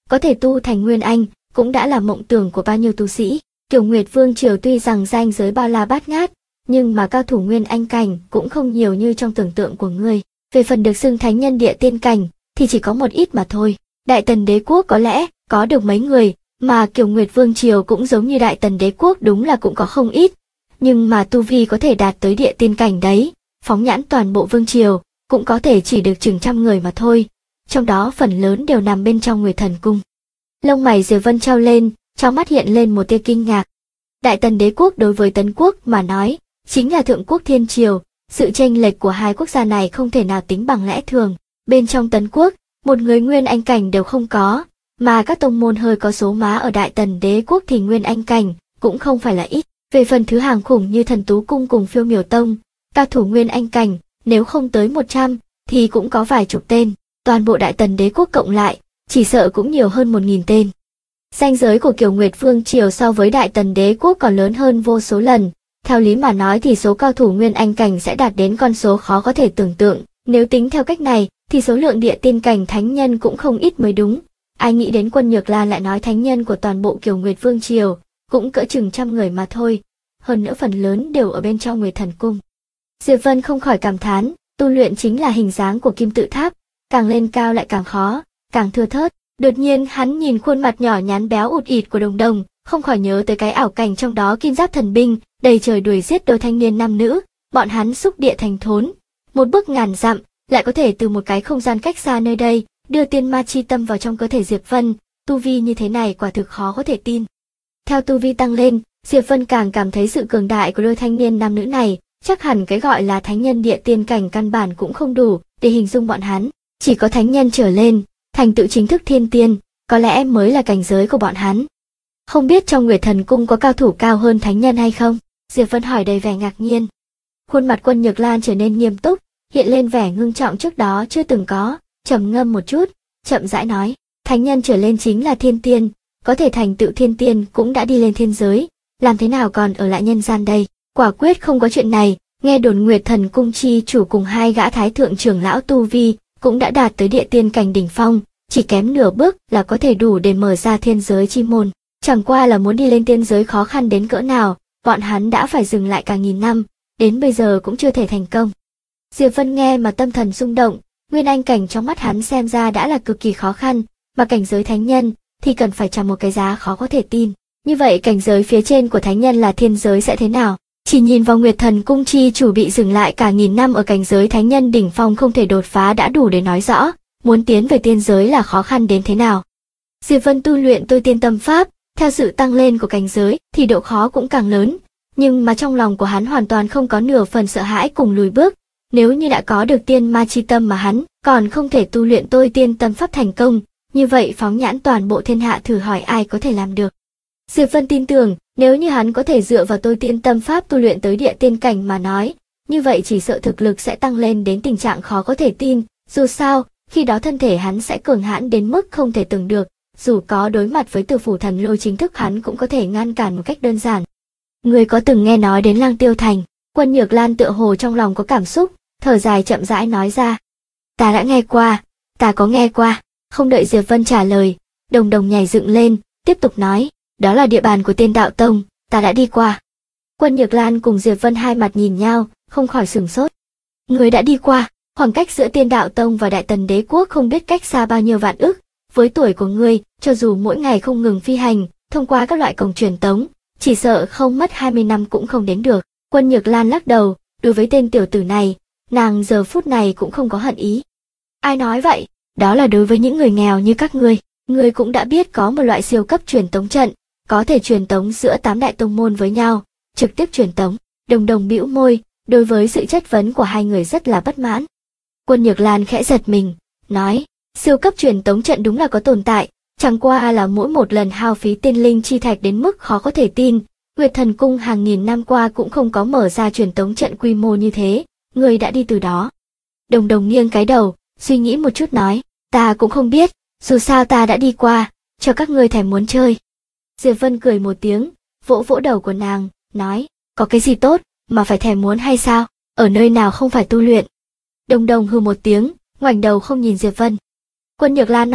có thể tu thành Nguyên Anh, cũng đã là mộng tưởng của bao nhiêu tu sĩ. Kiều Nguyệt Vương Triều tuy rằng danh giới bao la bát ngát, nhưng mà cao thủ Nguyên Anh cảnh cũng không nhiều như trong tưởng tượng của ngươi. Về phần được xưng thánh nhân địa tiên cảnh, thì chỉ có một ít mà thôi. Đại Tần Đế Quốc có lẽ có được mấy người, mà Kiều Nguyệt Vương Triều cũng giống như Đại Tần Đế Quốc đúng là cũng có không ít. Nhưng mà tu vi có thể đạt tới địa tiên cảnh đấy, phóng nhãn toàn bộ Vương Triều, cũng có thể chỉ được chừng trăm người mà thôi. Trong đó phần lớn đều nằm bên trong Nguyệt Thần Cung. Lông mày Diệp Vân trao lên, trong mắt hiện lên một tia kinh ngạc. Đại Tần Đế Quốc đối với Tấn Quốc mà nói, chính là Thượng Quốc Thiên Triều, sự chênh lệch của hai quốc gia này không thể nào tính bằng lẽ thường. Bên trong Tấn Quốc, một người Nguyên Anh cảnh đều không có, mà các tông môn hơi có số má ở Đại Tần Đế Quốc thì Nguyên Anh cảnh cũng không phải là ít. Về phần thứ hàng khủng như Thần Tú Cung cùng Phiêu Miểu Tông, cao thủ Nguyên Anh cảnh, nếu không tới 100, thì cũng có vài chục tên. Toàn bộ Đại Tần Đế Quốc cộng lại, chỉ sợ cũng nhiều hơn 1000 tên. Ranh giới của Kiều Nguyệt Vương Triều so với Đại Tần Đế Quốc còn lớn hơn vô số lần. Theo lý mà nói thì số cao thủ Nguyên Anh cảnh sẽ đạt đến con số khó có thể tưởng tượng. Nếu tính theo cách này, thì số lượng địa tiên cảnh thánh nhân cũng không ít mới đúng. Ai nghĩ đến Quân Nhược Lan lại nói thánh nhân của toàn bộ Kiều Nguyệt Vương Triều, cũng cỡ chừng trăm người mà thôi. Hơn nữa phần lớn đều ở bên trong Nguyệt Thần Cung. Diệp Vân không khỏi cảm thán, tu luyện chính là hình dáng của kim tự tháp, càng lên cao lại càng khó, càng thưa thớt. Đột nhiên hắn nhìn khuôn mặt nhỏ nhắn béo ụt ịt của Đồng Đồng, không khỏi nhớ tới cái ảo cảnh trong đó kim giáp thần binh, đầy trời đuổi giết đôi thanh niên nam nữ, bọn hắn xúc địa thành thốn. Một bước ngàn dặm, lại có thể từ một cái không gian cách xa nơi đây, đưa tiên ma chi tâm vào trong cơ thể Diệp Vân, tu vi như thế này quả thực khó có thể tin. Theo tu vi tăng lên, Diệp Vân càng cảm thấy sự cường đại của đôi thanh niên nam nữ này, chắc hẳn cái gọi là thánh nhân địa tiên cảnh căn bản cũng không đủ để hình dung bọn hắn, chỉ có thánh nhân trở lên, thành tựu chính thức thiên tiên, có lẽ mới là cảnh giới của bọn hắn. Không biết trong Nguyệt Thần Cung có cao thủ cao hơn thánh nhân hay không? Diệp Vân hỏi đầy vẻ ngạc nhiên. Khuôn mặt Quân Nhược Lan trở nên nghiêm túc, hiện lên vẻ ngưng trọng trước đó chưa từng có, trầm ngâm một chút, chậm rãi nói, thánh nhân trở lên chính là thiên tiên, có thể thành tựu thiên tiên cũng đã đi lên thiên giới, làm thế nào còn ở lại nhân gian đây? Quả quyết không có chuyện này. Nghe đồn Nguyệt Thần Cung chi chủ cùng hai gã thái thượng trưởng lão tu vi cũng đã đạt tới địa tiên cảnh đỉnh phong, chỉ kém nửa bước là có thể đủ để mở ra thiên giới chi môn. Chẳng qua là muốn đi lên tiên giới khó khăn đến cỡ nào, bọn hắn đã phải dừng lại cả nghìn năm, đến bây giờ cũng chưa thể thành công. Diệp Vân nghe mà tâm thần rung động, Nguyên Anh cảnh trong mắt hắn xem ra đã là cực kỳ khó khăn, mà cảnh giới thánh nhân thì cần phải trả một cái giá khó có thể tin. Như vậy cảnh giới phía trên của thánh nhân là thiên giới sẽ thế nào? Chỉ nhìn vào Nguyệt Thần Cung chi chủ bị dừng lại cả nghìn năm ở cảnh giới thánh nhân đỉnh phong không thể đột phá đã đủ để nói rõ, muốn tiến về tiên giới là khó khăn đến thế nào. Diệp Vân tu luyện tôi tiên tâm pháp, theo sự tăng lên của cảnh giới thì độ khó cũng càng lớn, nhưng mà trong lòng của hắn hoàn toàn không có nửa phần sợ hãi cùng lùi bước. Nếu như đã có được tiên ma chi tâm mà hắn còn không thể tu luyện tôi tiên tâm pháp thành công, như vậy phóng nhãn toàn bộ thiên hạ thử hỏi ai có thể làm được. Diệp Vân tin tưởng, nếu như hắn có thể dựa vào tôi tiên tâm pháp tu luyện tới địa tiên cảnh mà nói, như vậy chỉ sợ thực lực sẽ tăng lên đến tình trạng khó có thể tin, dù sao, khi đó thân thể hắn sẽ cường hãn đến mức không thể tưởng được, dù có đối mặt với Tử Phủ Thần Lôi chính thức hắn cũng có thể ngăn cản một cách đơn giản. Người có từng nghe nói đến Lăng Tiêu Thành? Quân Nhược Lan tựa hồ trong lòng có cảm xúc, thở dài chậm rãi nói ra. Ta đã nghe qua, ta có nghe qua. Không đợi Diệp Vân trả lời, Đồng Đồng nhảy dựng lên, tiếp tục nói, đó là địa bàn của Tiên Đạo Tông, ta đã đi qua. Quân Nhược Lan cùng Diệp Vân hai mặt nhìn nhau, không khỏi sửng sốt. Người đã đi qua? Khoảng cách giữa Tiên Đạo Tông và Đại Tần Đế Quốc không biết cách xa bao nhiêu vạn ức, với tuổi của ngươi, cho dù mỗi ngày không ngừng phi hành, thông qua các loại cổng truyền tống, chỉ sợ không mất 20 năm cũng không đến được. Quân Nhược Lan lắc đầu, đối với tên tiểu tử này, nàng giờ phút này cũng không có hận ý. Ai nói vậy? Đó là đối với những người nghèo như các ngươi cũng đã biết có một loại siêu cấp truyền tống trận, có thể truyền tống giữa 8 đại tông môn với nhau, trực tiếp truyền tống. Đồng Đồng bĩu môi, đối với sự chất vấn của hai người rất là bất mãn. Quân Nhược Lan khẽ giật mình, nói, siêu cấp truyền tống trận đúng là có tồn tại, chẳng qua là mỗi một lần hao phí tiên linh chi thạch đến mức khó có thể tin. Nguyệt Thần Cung hàng nghìn năm qua cũng không có mở ra truyền tống trận quy mô như thế, người đã đi từ đó. Đồng Đồng nghiêng cái đầu, suy nghĩ một chút nói, ta cũng không biết, dù sao ta đã đi qua, cho các ngươi thèm muốn chơi. Diệp Vân cười một tiếng, vỗ vỗ đầu của nàng, nói, có cái gì tốt, mà phải thèm muốn hay sao, ở nơi nào không phải tu luyện. Đồng Đồng hừ một tiếng, ngoảnh đầu không nhìn Diệp Vân. Quân Nhược Lan nói,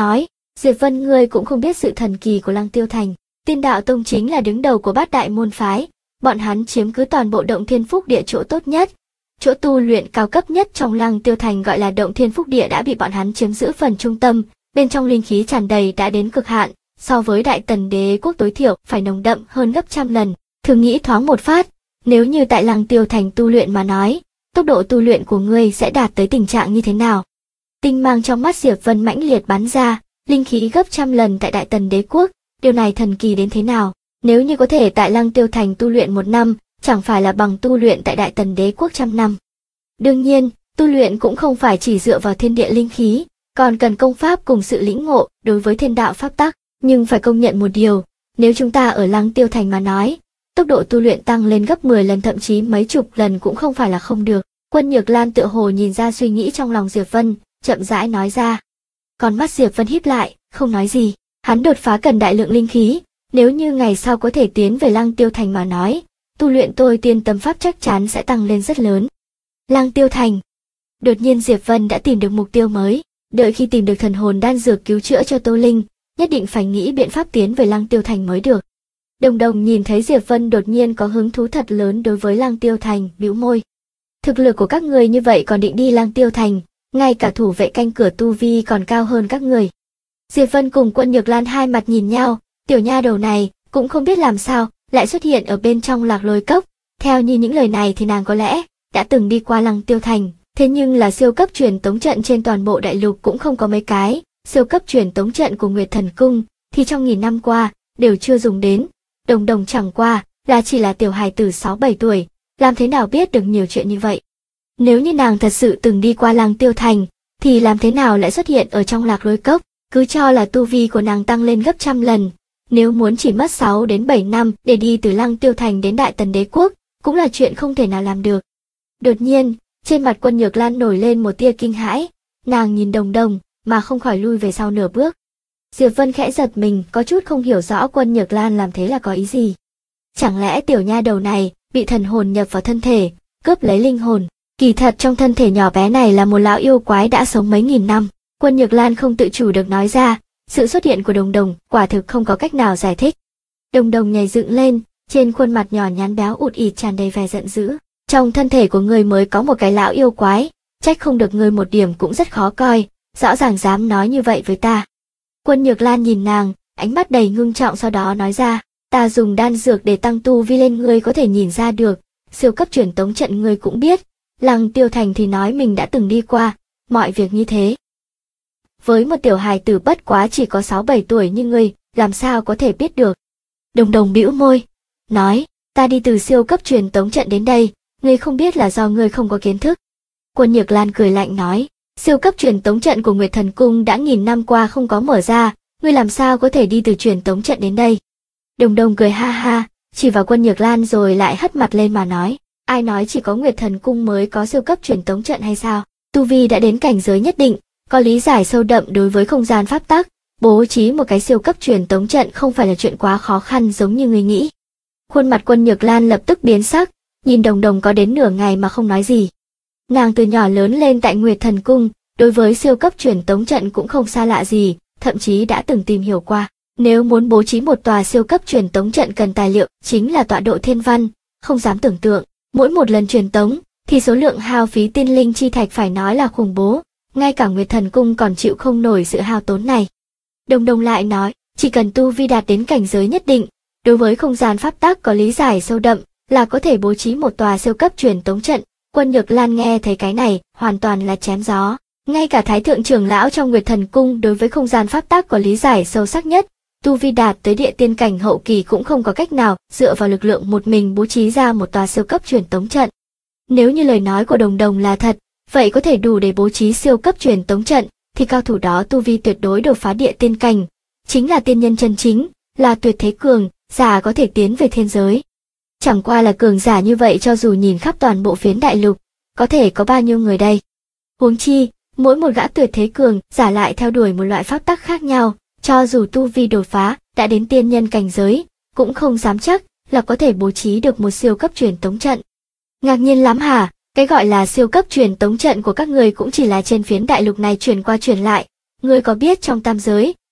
Diệp Vân, ngươi cũng không biết sự thần kỳ của Lăng Tiêu Thành. Tiên Đạo Tông chính là đứng đầu của bát đại môn phái, bọn hắn chiếm cứ toàn bộ Động Thiên Phúc Địa chỗ tốt nhất. Chỗ tu luyện cao cấp nhất trong Lăng Tiêu Thành gọi là Động Thiên Phúc Địa đã bị bọn hắn chiếm giữ phần trung tâm, bên trong linh khí tràn đầy đã đến cực hạn, so với Đại Tần Đế quốc tối thiểu phải nồng đậm hơn gấp trăm lần. Thử nghĩ thoáng một phát, nếu như tại Lăng Tiêu Thành tu luyện mà nói, tốc độ tu luyện của ngươi sẽ đạt tới tình trạng như thế nào? Tinh mang trong mắt Diệp Vân mãnh liệt bắn ra, linh khí gấp trăm lần tại Đại Tần Đế quốc, điều này thần kỳ đến thế nào? Nếu như có thể tại Lăng Tiêu Thành tu luyện 1 năm, chẳng phải là bằng tu luyện tại Đại Tần Đế quốc trăm năm. Đương nhiên, tu luyện cũng không phải chỉ dựa vào thiên địa linh khí, còn cần công pháp cùng sự lĩnh ngộ đối với thiên đạo pháp tắc. Nhưng phải công nhận một điều, nếu chúng ta ở Lăng Tiêu Thành mà nói, tốc độ tu luyện tăng lên gấp 10 lần thậm chí mấy chục lần cũng không phải là không được. Quân Nhược Lan tựa hồ nhìn ra suy nghĩ trong lòng Diệp Vân, chậm rãi nói ra. Con mắt Diệp Vân híp lại, không nói gì. Hắn đột phá cần đại lượng linh khí, nếu như ngày sau có thể tiến về Lăng Tiêu Thành mà nói, tu luyện tôi tiên tâm pháp chắc chắn sẽ tăng lên rất lớn. Lăng Tiêu Thành. Đột nhiên Diệp Vân đã tìm được mục tiêu mới, đợi khi tìm được thần hồn đan dược cứu chữa cho Tô Linh, nhất định phải nghĩ biện pháp tiến về Lăng Tiêu Thành mới được. Đồng Đồng nhìn thấy Diệp Vân đột nhiên có hứng thú thật lớn đối với Lăng Tiêu Thành, bĩu môi. Thực lực của các người như vậy còn định đi Lăng Tiêu Thành, ngay cả thủ vệ canh cửa tu vi còn cao hơn các người. Diệp Vân cùng Quân Nhược Lan hai mặt nhìn nhau, tiểu nha đầu này cũng không biết làm sao lại xuất hiện ở bên trong Lạc Lôi Cốc. Theo như những lời này thì nàng có lẽ đã từng đi qua Lăng Tiêu Thành, thế nhưng là siêu cấp truyền tống trận trên toàn bộ đại lục cũng không có mấy cái. Siêu cấp truyền tống trận của Nguyệt Thần Cung thì trong nghìn năm qua đều chưa dùng đến. Đồng Đồng chẳng qua là chỉ là tiểu hài tử 6-7 tuổi, làm thế nào biết được nhiều chuyện như vậy. Nếu như nàng thật sự từng đi qua Lăng Tiêu Thành, thì làm thế nào lại xuất hiện ở trong Lạc Lôi Cốc? Cứ cho là tu vi của nàng tăng lên gấp trăm lần, nếu muốn chỉ mất 6 đến 7 năm để đi từ Lăng Tiêu Thành đến Đại Tần Đế quốc, cũng là chuyện không thể nào làm được. Đột nhiên, trên mặt Quân Nhược Lan nổi lên một tia kinh hãi, nàng nhìn Đồng Đồng mà không khỏi lui về sau nửa bước. Diệp Vân khẽ giật mình, có chút không hiểu rõ Quân Nhược Lan làm thế là có ý gì. Chẳng lẽ tiểu nha đầu này bị thần hồn nhập vào thân thể, cướp lấy linh hồn? Kỳ thật trong thân thể nhỏ bé này là một lão yêu quái đã sống mấy nghìn năm. Quân Nhược Lan không tự chủ được nói ra, sự xuất hiện của Đồng Đồng quả thực không có cách nào giải thích. Đồng Đồng nhảy dựng lên, trên khuôn mặt nhỏ nhắn béo ụt ịt tràn đầy vẻ giận dữ. Trong thân thể của người mới có một cái lão yêu quái, trách không được người một điểm cũng rất khó coi, rõ ràng dám nói như vậy với ta. Quân Nhược Lan nhìn nàng, ánh mắt đầy ngưng trọng, sau đó nói ra, ta dùng đan dược để tăng tu vi lên, ngươi có thể nhìn ra được, siêu cấp truyền tống trận ngươi cũng biết, Lăng Tiêu Thành thì nói mình đã từng đi qua, mọi việc như thế. Với một tiểu hài tử bất quá chỉ có 6-7 tuổi như ngươi, làm sao có thể biết được? Đồng Đồng bĩu môi, nói, ta đi từ siêu cấp truyền tống trận đến đây, ngươi không biết là do ngươi không có kiến thức. Quân Nhược Lan cười lạnh nói, siêu cấp truyền tống trận của Nguyệt Thần Cung đã nghìn năm qua không có mở ra, ngươi làm sao có thể đi từ truyền tống trận đến đây? Đồng Đồng cười ha ha, chỉ vào Quân Nhược Lan rồi lại hất mặt lên mà nói, ai nói chỉ có Nguyệt Thần Cung mới có siêu cấp truyền tống trận hay sao? Tu vi đã đến cảnh giới nhất định, có lý giải sâu đậm đối với không gian pháp tắc, bố trí một cái siêu cấp truyền tống trận không phải là chuyện quá khó khăn giống như người nghĩ. Khuôn mặt Quân Nhược Lan lập tức biến sắc, nhìn Đồng Đồng có đến nửa ngày mà không nói gì. Nàng từ nhỏ lớn lên tại Nguyệt Thần Cung, đối với siêu cấp truyền tống trận cũng không xa lạ gì, thậm chí đã từng tìm hiểu qua. Nếu muốn bố trí một tòa siêu cấp truyền tống trận cần tài liệu chính là tọa độ thiên văn, không dám tưởng tượng, mỗi một lần truyền tống thì số lượng hao phí tiên linh chi thạch phải nói là khủng bố, ngay cả Nguyệt Thần Cung còn chịu không nổi sự hao tốn này. Đồng Đồng lại nói, chỉ cần tu vi đạt đến cảnh giới nhất định, đối với không gian pháp tắc có lý giải sâu đậm, là có thể bố trí một tòa siêu cấp truyền tống trận. Quân Nhược Lan nghe thấy cái này, hoàn toàn là chém gió. Ngay cả Thái Thượng trưởng lão trong Nguyệt Thần Cung đối với không gian pháp tắc có lý giải sâu sắc nhất, tu vi đạt tới địa tiên cảnh hậu kỳ cũng không có cách nào dựa vào lực lượng một mình bố trí ra một tòa siêu cấp truyền tống trận. Nếu như lời nói của Đồng Đồng là thật, vậy có thể đủ để bố trí siêu cấp truyền tống trận, thì cao thủ đó tu vi tuyệt đối đột phá địa tiên cảnh, chính là tiên nhân chân chính, là tuyệt thế cường giả có thể tiến về thiên giới. Chẳng qua là cường giả như vậy cho dù nhìn khắp toàn bộ phiến đại lục, có thể có bao nhiêu người đây? Huống chi, mỗi một gã tuyệt thế cường giả lại theo đuổi một loại pháp tắc khác nhau, cho dù tu vi đột phá đã đến tiên nhân cảnh giới, cũng không dám chắc là có thể bố trí được một siêu cấp truyền tống trận. Ngạc nhiên lắm hả? Cái gọi là siêu cấp truyền tống trận của các người cũng chỉ là trên phiến đại lục này chuyển qua chuyển lại. Ngươi có biết trong tam giới,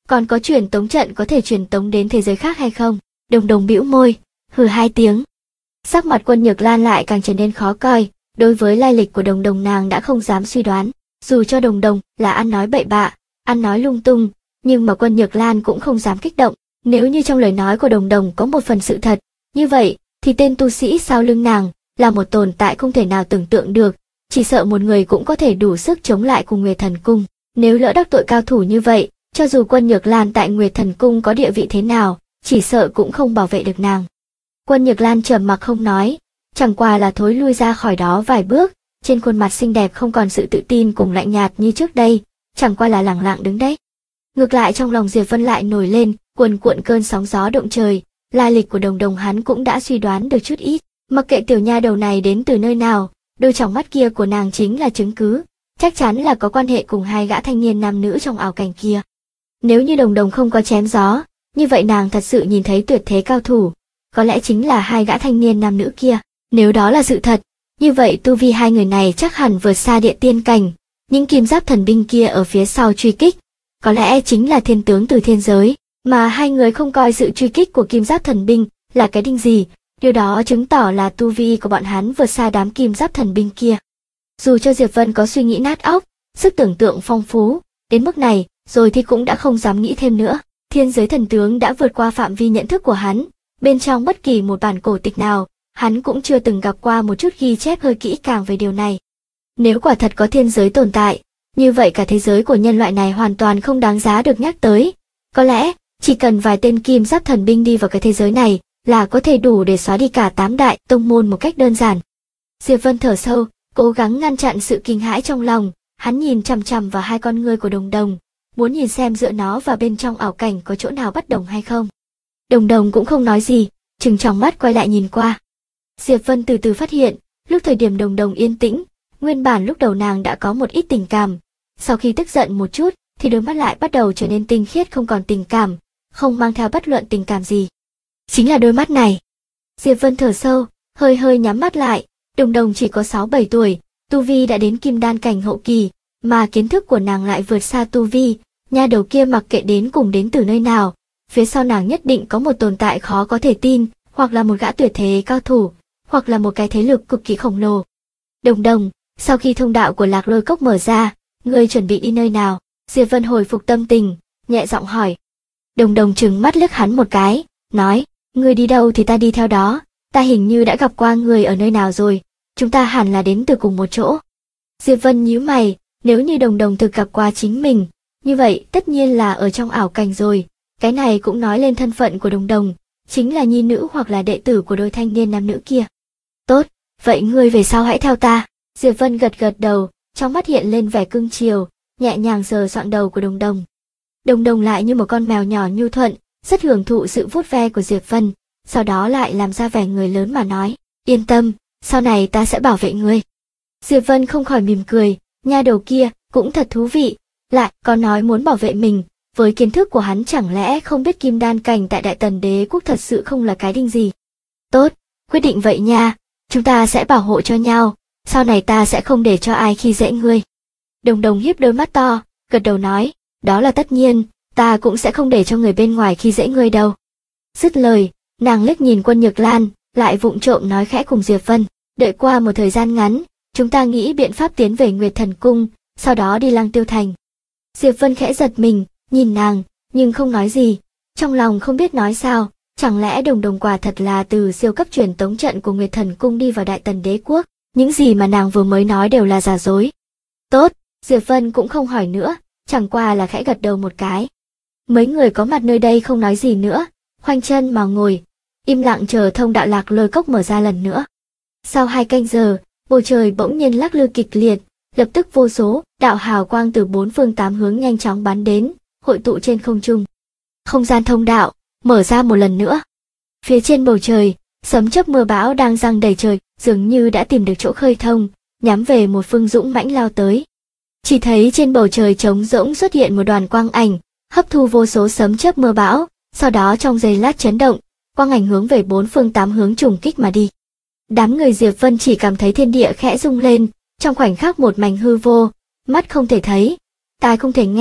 còn có truyền tống trận có thể truyền tống đến thế giới khác hay không? Đồng Đồng bĩu môi, hừ hai tiếng. Sắc mặt Quân Nhược Lan lại càng trở nên khó coi, đối với lai lịch của Đồng Đồng nàng đã không dám suy đoán, dù cho Đồng Đồng là ăn nói bậy bạ, ăn nói lung tung, nhưng mà Quân Nhược Lan cũng không dám kích động, nếu như trong lời nói của Đồng Đồng có một phần sự thật, như vậy, thì tên tu sĩ sau lưng nàng là một tồn tại không thể nào tưởng tượng được, chỉ sợ một người cũng có thể đủ sức chống lại cùng Nguyệt Thần Cung, nếu lỡ đắc tội cao thủ như vậy, cho dù Quân Nhược Lan tại Nguyệt Thần Cung có địa vị thế nào, chỉ sợ cũng không bảo vệ được nàng. Quân Nhược Lan trầm mặc không nói, chẳng qua là thối lui ra khỏi đó vài bước, trên khuôn mặt xinh đẹp không còn sự tự tin cùng lạnh nhạt như trước đây, chẳng qua là lẳng lặng đứng đấy. Ngược lại trong lòng Diệp Vân lại nổi lên, cuồn cuộn cơn sóng gió động trời, lai lịch của Đồng Đồng hắn cũng đã suy đoán được chút ít, mặc kệ tiểu nha đầu này đến từ nơi nào, đôi tròng mắt kia của nàng chính là chứng cứ, chắc chắn là có quan hệ cùng hai gã thanh niên nam nữ trong ảo cảnh kia. Nếu như Đồng Đồng không có chém gió, như vậy nàng thật sự nhìn thấy tuyệt thế cao thủ, có lẽ chính là hai gã thanh niên nam nữ kia. Nếu đó là sự thật, như vậy tu vi hai người này chắc hẳn vượt xa địa tiên cảnh, những kim giáp thần binh kia ở phía sau truy kích, có lẽ chính là thiên tướng từ thiên giới, mà hai người không coi sự truy kích của kim giáp thần binh là cái đinh gì, điều đó chứng tỏ là tu vi của bọn hắn vượt xa đám kim giáp thần binh kia. Dù cho Diệp Vân có suy nghĩ nát óc, sức tưởng tượng phong phú, đến mức này, rồi thì cũng đã không dám nghĩ thêm nữa. Thiên giới thần tướng đã vượt qua phạm vi nhận thức của hắn, bên trong bất kỳ một bản cổ tịch nào, hắn cũng chưa từng gặp qua một chút ghi chép hơi kỹ càng về điều này. Nếu quả thật có thiên giới tồn tại, như vậy cả thế giới của nhân loại này hoàn toàn không đáng giá được nhắc tới. Có lẽ, chỉ cần vài tên kim giáp thần binh đi vào cái thế giới này, là có thể đủ để xóa đi cả 8 đại tông môn một cách đơn giản. Diệp Vân thở sâu, cố gắng ngăn chặn sự kinh hãi trong lòng, hắn nhìn chằm chằm vào hai con ngươi của Đồng Đồng, muốn nhìn xem giữa nó và bên trong ảo cảnh có chỗ nào bất đồng hay không. Đồng Đồng cũng không nói gì, trừng tròng mắt quay lại nhìn qua. Diệp Vân từ từ phát hiện, lúc thời điểm Đồng Đồng yên tĩnh, nguyên bản lúc đầu nàng đã có một ít tình cảm, sau khi tức giận một chút, thì đôi mắt lại bắt đầu trở nên tinh khiết không còn tình cảm, không mang theo bất luận tình cảm gì. Chính là đôi mắt này. Diệp Vân thở sâu, hơi hơi nhắm mắt lại, Đồng Đồng chỉ có 6-7 tuổi, tu vi đã đến kim đan cảnh hậu kỳ, mà kiến thức của nàng lại vượt xa tu vi, nha đầu kia mặc kệ đến cùng đến từ nơi nào, phía sau nàng nhất định có một tồn tại khó có thể tin, hoặc là một gã tuyệt thế cao thủ, hoặc là một cái thế lực cực kỳ khổng lồ. Đồng Đồng, sau khi thông đạo của Lạc Lôi Cốc mở ra, ngươi chuẩn bị đi nơi nào? Diệp Vân hồi phục tâm tình, nhẹ giọng hỏi. Đồng Đồng trừng mắt liếc hắn một cái, nói, ngươi đi đâu thì ta đi theo đó, ta hình như đã gặp qua ngươi ở nơi nào rồi, chúng ta hẳn là đến từ cùng một chỗ. Diệp Vân nhíu mày, nếu như Đồng Đồng thực gặp qua chính mình, như vậy tất nhiên là ở trong ảo cảnh rồi, cái này cũng nói lên thân phận của Đồng Đồng, chính là nhi nữ hoặc là đệ tử của đôi thanh niên nam nữ kia. Tốt, vậy ngươi về sau hãy theo ta. Diệp Vân gật gật đầu, trong mắt hiện lên vẻ cưng chiều, nhẹ nhàng sờ soạng đầu của Đồng Đồng. Đồng Đồng lại như một con mèo nhỏ nhu thuận, rất hưởng thụ sự vuốt ve của Diệp Vân, sau đó lại làm ra vẻ người lớn mà nói, yên tâm, sau này ta sẽ bảo vệ ngươi. Diệp Vân không khỏi mỉm cười, nha đầu kia cũng thật thú vị, lại còn nói muốn bảo vệ mình, với kiến thức của hắn chẳng lẽ không biết kim đan cảnh tại Đại Tần Đế quốc thật sự không là cái đinh gì. Tốt, quyết định vậy nha, chúng ta sẽ bảo hộ cho nhau, sau này ta sẽ không để cho ai khi dễ ngươi. Đồng Đồng hiếp đôi mắt to, gật đầu nói, đó là tất nhiên, ta cũng sẽ không để cho người bên ngoài khi dễ ngươi đâu. Dứt lời, nàng liếc nhìn Quân Nhược Lan, lại vụng trộm nói khẽ cùng Diệp Vân, đợi qua một thời gian ngắn, chúng ta nghĩ biện pháp tiến về Nguyệt Thần Cung, sau đó đi Lăng Tiêu Thành. Diệp Vân khẽ giật mình, nhìn nàng, nhưng không nói gì, trong lòng không biết nói sao, chẳng lẽ Đồng Đồng quả thật là từ siêu cấp truyền tống trận của Nguyệt Thần Cung đi vào Đại Tần Đế quốc, những gì mà nàng vừa mới nói đều là giả dối. Tốt, Diệp Vân cũng không hỏi nữa, chẳng qua là khẽ gật đầu một cái. Mấy người có mặt nơi đây không nói gì nữa, khoanh chân mà ngồi, im lặng chờ thông đạo Lạc Lôi Cốc mở ra lần nữa. Sau 2 canh giờ, bầu trời bỗng nhiên lắc lư kịch liệt, lập tức vô số đạo hào quang từ 4 phương 8 hướng nhanh chóng bắn đến, hội tụ trên không trung. Không gian thông đạo mở ra một lần nữa. Phía trên bầu trời, sấm chớp mưa bão đang giăng đầy trời, dường như đã tìm được chỗ khơi thông, nhắm về một phương dũng mãnh lao tới. Chỉ thấy trên bầu trời trống rỗng xuất hiện một đoàn quang ảnh, hấp thu vô số sấm chớp mưa bão, sau đó trong giây lát chấn động, quang ảnh hướng về 4 phương 8 hướng trùng kích mà đi. Đám người Diệp Vân chỉ cảm thấy thiên địa khẽ rung lên, trong khoảnh khắc một mảnh hư vô, mắt không thể thấy, tai không thể nghe,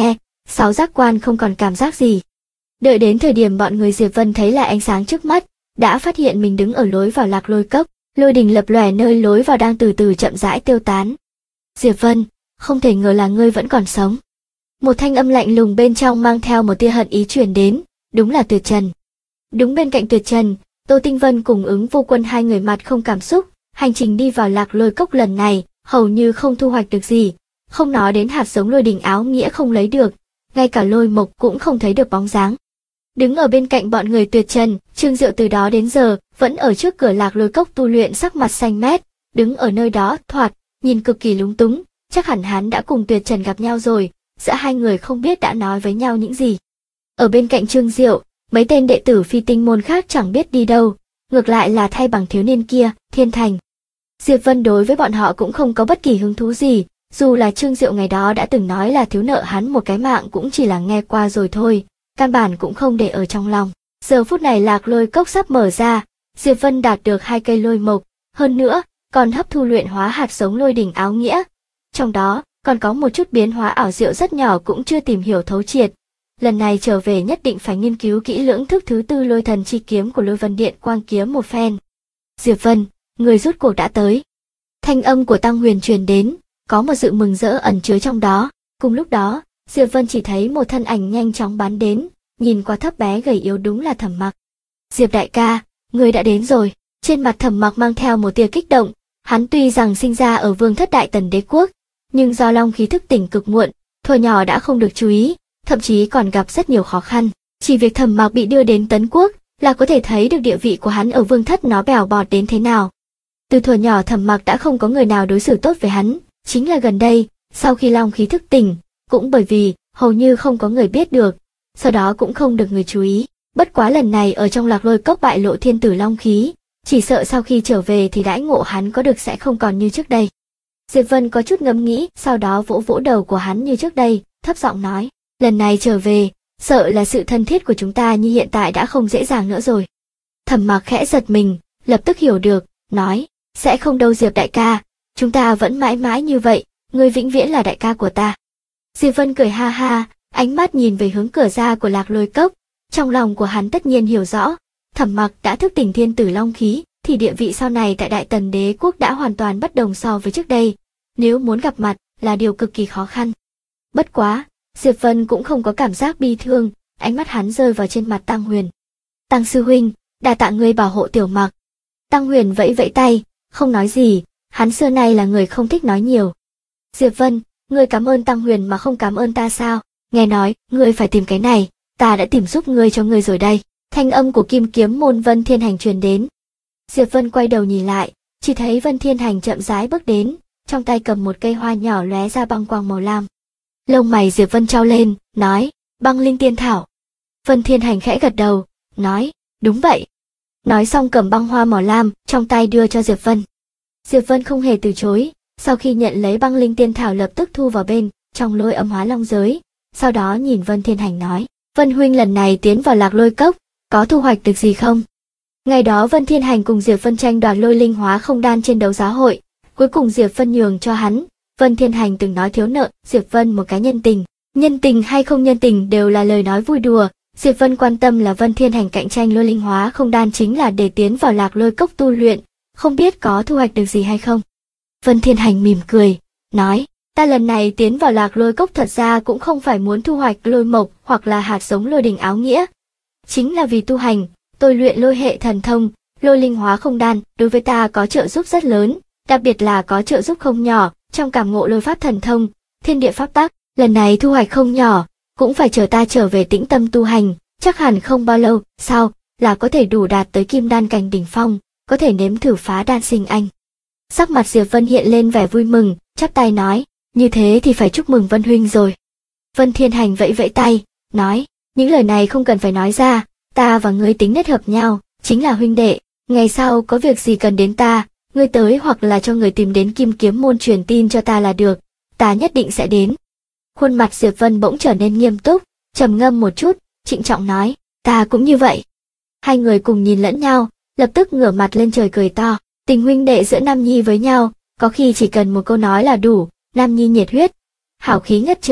6 giác quan không còn cảm giác gì. Đợi đến thời điểm bọn người Diệp Vân thấy lại ánh sáng trước mắt, đã phát hiện mình đứng ở lối vào Lạc Lôi Cốc, lôi đình lập lòe nơi lối vào đang từ từ chậm rãi tiêu tán. Diệp Vân, không thể ngờ là ngươi vẫn còn sống. Một thanh âm lạnh lùng bên trong mang theo một tia hận ý truyền đến, đúng là Tuyệt Trần. Đúng bên cạnh Tuyệt Trần, Tô Tinh Vân cùng Ứng Vô Quân hai người mặt không cảm xúc, hành trình đi vào Lạc Lôi Cốc lần này, hầu như không thu hoạch được gì, không nói đến hạt giống lôi đình áo nghĩa không lấy được, ngay cả lôi mộc cũng không thấy được bóng dáng. Đứng ở bên cạnh bọn người Tuyệt Trần, Trương Diệu từ đó đến giờ vẫn ở trước cửa Lạc Lôi Cốc tu luyện, sắc mặt xanh mét, đứng ở nơi đó thoạt nhìn cực kỳ lúng túng, chắc hẳn hắn đã cùng Tuyệt Trần gặp nhau rồi, giữa hai người không biết đã nói với nhau những gì. Ở bên cạnh Trương Diệu, mấy tên đệ tử Phi Tinh môn khác chẳng biết đi đâu, ngược lại là thay bằng thiếu niên kia, Thiên Thành. Diệp Vân đối với bọn họ cũng không có bất kỳ hứng thú gì, dù là Trương Diệu ngày đó đã từng nói là thiếu nợ hắn một cái mạng cũng chỉ là nghe qua rồi thôi, căn bản cũng không để ở trong lòng. Giờ phút này Lạc Lôi Cốc sắp mở ra, Diệp Vân đạt được 2 cây lôi mộc, hơn nữa còn hấp thu luyện hóa hạt giống lôi đỉnh áo nghĩa. Trong đó còn có một chút biến hóa ảo diệu rất nhỏ cũng chưa tìm hiểu thấu triệt. Lần này trở về nhất định phải nghiên cứu kỹ lưỡng thức thứ 4 lôi thần chi kiếm của Lôi Vân Điện Quang kiếm một phen. Diệp Vân, người rút cuộc đã tới. Thanh âm của Tăng Huyền truyền đến, có một sự mừng rỡ ẩn chứa trong đó. Cùng lúc đó, Diệp Vân chỉ thấy một thân ảnh nhanh chóng bắn đến, nhìn qua thấp bé gầy yếu đúng là Thẩm Mặc. Diệp đại ca, người đã đến rồi. Trên mặt Thẩm Mặc mang theo một tia kích động, hắn tuy rằng sinh ra ở Vương thất Đại Tần đế quốc, nhưng do long khí thức tỉnh cực muộn, thuở nhỏ đã không được chú ý, thậm chí còn gặp rất nhiều khó khăn. Chỉ việc Thẩm Mặc bị đưa đến Tấn Quốc là có thể thấy được địa vị của hắn ở Vương thất nó bèo bọt đến thế nào. Từ thuở nhỏ Thẩm Mặc đã không có người nào đối xử tốt với hắn, chính là gần đây, sau khi long khí thức tỉnh, cũng bởi vì hầu như không có người biết được, sau đó cũng không được người chú ý. Bất quá lần này ở trong Lạc Lôi Cốc bại lộ thiên tử long khí, chỉ sợ sau khi trở về thì đãi ngộ hắn có được sẽ không còn như trước đây. Diệp Vân có chút ngẫm nghĩ, sau đó vỗ vỗ đầu của hắn như trước đây, thấp giọng nói, lần này trở về, sợ là sự thân thiết của chúng ta như hiện tại đã không dễ dàng nữa rồi. Thẩm Mặc khẽ giật mình, lập tức hiểu được, nói, sẽ không đâu Diệp đại ca, chúng ta vẫn mãi mãi như vậy, ngươi vĩnh viễn là đại ca của ta. Diệp Vân cười ha ha, ánh mắt nhìn về hướng cửa ra của Lạc Lôi Cốc, trong lòng của hắn tất nhiên hiểu rõ, Thẩm Mặc đã thức tỉnh thiên tử long khí, thì địa vị sau này tại Đại Tần đế quốc đã hoàn toàn bất đồng so với trước đây, nếu muốn gặp mặt là điều cực kỳ khó khăn. Bất quá, Diệp Vân cũng không có cảm giác bi thương, ánh mắt hắn rơi vào trên mặt Tăng Huyền. Tăng sư huynh, đa tạ ngươi bảo hộ Tiểu Mặc. Tăng Huyền vẫy vẫy tay, không nói gì, hắn xưa nay là người không thích nói nhiều. Diệp Vân, ngươi cảm ơn Tăng Huyền mà không cảm ơn ta sao? Nghe nói, ngươi phải tìm cái này, ta đã tìm giúp ngươi cho ngươi rồi đây. Thanh âm của Kim Kiếm môn Vân Thiên Hành truyền đến. Diệp Vân quay đầu nhìn lại, chỉ thấy Vân Thiên Hành chậm rãi bước đến, trong tay cầm một cây hoa nhỏ lóe ra băng quang màu lam. Lông mày Diệp Vân trao lên, nói, băng linh tiên thảo. Vân Thiên Hành khẽ gật đầu, nói, đúng vậy. Nói xong cầm băng hoa màu lam trong tay đưa cho Diệp Vân. Diệp Vân không hề từ chối, sau khi nhận lấy băng linh tiên thảo lập tức thu vào bên trong Lôi Âm Hóa Long giới, sau đó nhìn Vân Thiên Hành nói, Vân huynh lần này tiến vào Lạc Lôi Cốc, có thu hoạch được gì không? Ngày đó Vân Thiên Hành cùng Diệp Vân tranh đoạt lôi linh hóa không đan trên đấu giá hội, cuối cùng Diệp Vân nhường cho hắn. Vân Thiên Hành từng nói thiếu nợ Diệp Vân một cái nhân tình hay không nhân tình đều là lời nói vui đùa. Diệp Vân quan tâm là Vân Thiên Hành cạnh tranh lôi linh hóa không đan chính là để tiến vào Lạc Lôi Cốc tu luyện, không biết có thu hoạch được gì hay không. Vân Thiên Hành mỉm cười, nói, ta lần này tiến vào Lạc Lôi Cốc thật ra cũng không phải muốn thu hoạch lôi mộc hoặc là hạt giống lôi đình áo nghĩa, chính là vì tu hành, tôi luyện lôi hệ thần thông, lôi linh hóa không đan đối với ta có trợ giúp rất lớn, đặc biệt là có trợ giúp không nhỏ trong cảm ngộ lôi pháp thần thông, thiên địa pháp tắc. Lần này thu hoạch không nhỏ, cũng phải chờ ta trở về tĩnh tâm tu hành, chắc hẳn không bao lâu sau là có thể đủ đạt tới kim đan cảnh đỉnh phong, có thể nếm thử phá đan sinh anh. Sắc mặt Diệp Vân hiện lên vẻ vui mừng, chắp tay nói, như thế thì phải chúc mừng Vân huynh rồi. Vân Thiên Hành vẫy vẫy tay, nói, những lời này không cần phải nói ra, ta và ngươi tính nết hợp nhau, chính là huynh đệ, ngày sau có việc gì cần đến ta, ngươi tới hoặc là cho người tìm đến Kim Kiếm môn truyền tin cho ta là được, ta nhất định sẽ đến. Khuôn mặt Diệp Vân bỗng trở nên nghiêm túc, trầm ngâm một chút, trịnh trọng nói, ta cũng như vậy. Hai người cùng nhìn lẫn nhau, lập tức ngửa mặt lên trời cười to, tình huynh đệ giữa nam nhi với nhau, có khi chỉ cần một câu nói là đủ, nam nhi nhiệt huyết, hào khí ngất trời,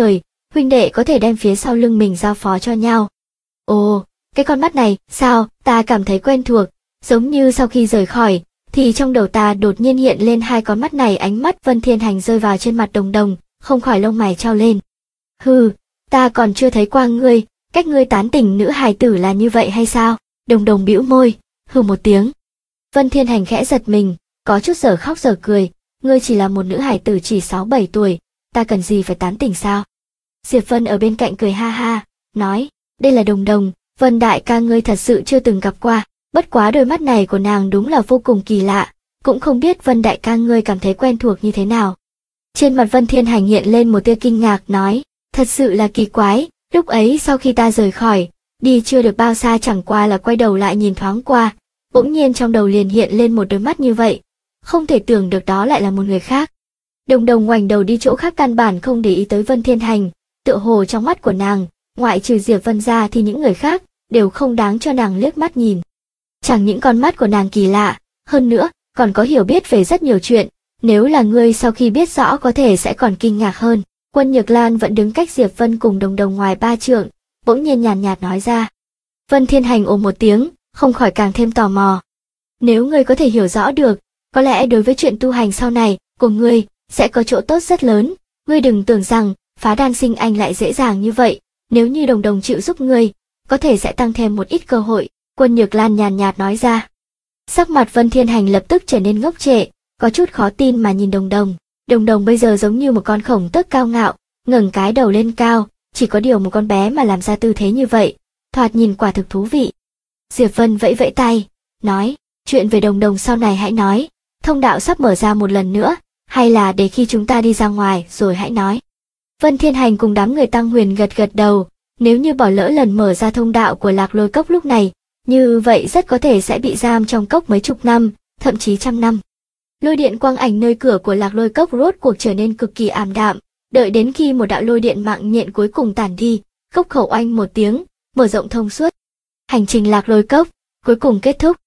huynh đệ có thể đem phía sau lưng mình giao phó cho nhau. Ồ, cái con mắt này, sao, ta cảm thấy quen thuộc, giống như sau khi rời khỏi, thì trong đầu ta đột nhiên hiện lên hai con mắt này. Ánh mắt Vân Thiên Hành rơi vào trên mặt Đồng Đồng, không khỏi lông mày chau lên. Hừ, ta còn chưa thấy qua ngươi, cách ngươi tán tỉnh nữ hài tử là như vậy hay sao? Đồng Đồng bĩu môi, hừ một tiếng. Vân Thiên Hành khẽ giật mình, có chút giờ khóc giờ cười, ngươi chỉ là một nữ hài tử chỉ 6-7 tuổi, ta cần gì phải tán tỉnh sao? Diệp Vân ở bên cạnh cười ha ha, nói, đây là Đồng Đồng, Vân đại ca ngươi thật sự chưa từng gặp qua, bất quá đôi mắt này của nàng đúng là vô cùng kỳ lạ, cũng không biết Vân đại ca ngươi cảm thấy quen thuộc như thế nào. Trên mặt Vân Thiên Hành hiện lên một tia kinh ngạc, nói, thật sự là kỳ quái, lúc ấy sau khi ta rời khỏi, đi chưa được bao xa chẳng qua là quay đầu lại nhìn thoáng qua, bỗng nhiên trong đầu liền hiện lên một đôi mắt như vậy, không thể tưởng được đó lại là một người khác. Đồng Đồng ngoảnh đầu đi chỗ khác, căn bản không để ý tới Vân Thiên Hành, tựa hồ trong mắt của nàng, ngoại trừ Diệp Vân ra thì những người khác đều không đáng cho nàng liếc mắt nhìn. Chẳng những con mắt của nàng kỳ lạ, hơn nữa còn có hiểu biết về rất nhiều chuyện, nếu là ngươi sau khi biết rõ có thể sẽ còn kinh ngạc hơn. Quân Nhược Lan vẫn đứng cách Diệp Vân cùng Đồng Đồng ngoài 3 trượng, bỗng nhiên nhàn nhạt nói ra. Vân Thiên Hành ồ một tiếng, không khỏi càng thêm tò mò. Nếu ngươi có thể hiểu rõ được, có lẽ đối với chuyện tu hành sau này của ngươi sẽ có chỗ tốt rất lớn. Ngươi đừng tưởng rằng phá đan sinh anh lại dễ dàng như vậy, nếu như Đồng Đồng chịu giúp ngươi, có thể sẽ tăng thêm một ít cơ hội. Quân Nhược Lan nhàn nhạt nói ra. Sắc mặt Vân Thiên Hành lập tức trở nên ngốc trệ, có chút khó tin mà nhìn Đồng Đồng. Đồng Đồng bây giờ giống như một con khổng tước cao ngạo, ngẩng cái đầu lên cao, chỉ có điều một con bé mà làm ra tư thế như vậy, thoạt nhìn quả thực thú vị. Diệp Vân vẫy vẫy tay, nói, chuyện về Đồng Đồng sau này hãy nói, thông đạo sắp mở ra một lần nữa, hay là để khi chúng ta đi ra ngoài rồi hãy nói. Vân Thiên Hành cùng đám người Tăng Huyền gật gật đầu, nếu như bỏ lỡ lần mở ra thông đạo của Lạc Lôi Cốc lúc này, như vậy rất có thể sẽ bị giam trong cốc mấy chục năm, thậm chí trăm năm. Lôi điện quang ảnh nơi cửa của Lạc Lôi Cốc rốt cuộc trở nên cực kỳ ảm đạm, đợi đến khi một đạo lôi điện mạng nhện cuối cùng tản đi, cốc khẩu oanh một tiếng, mở rộng thông suốt. Hành trình Lạc Lôi Cốc cuối cùng kết thúc.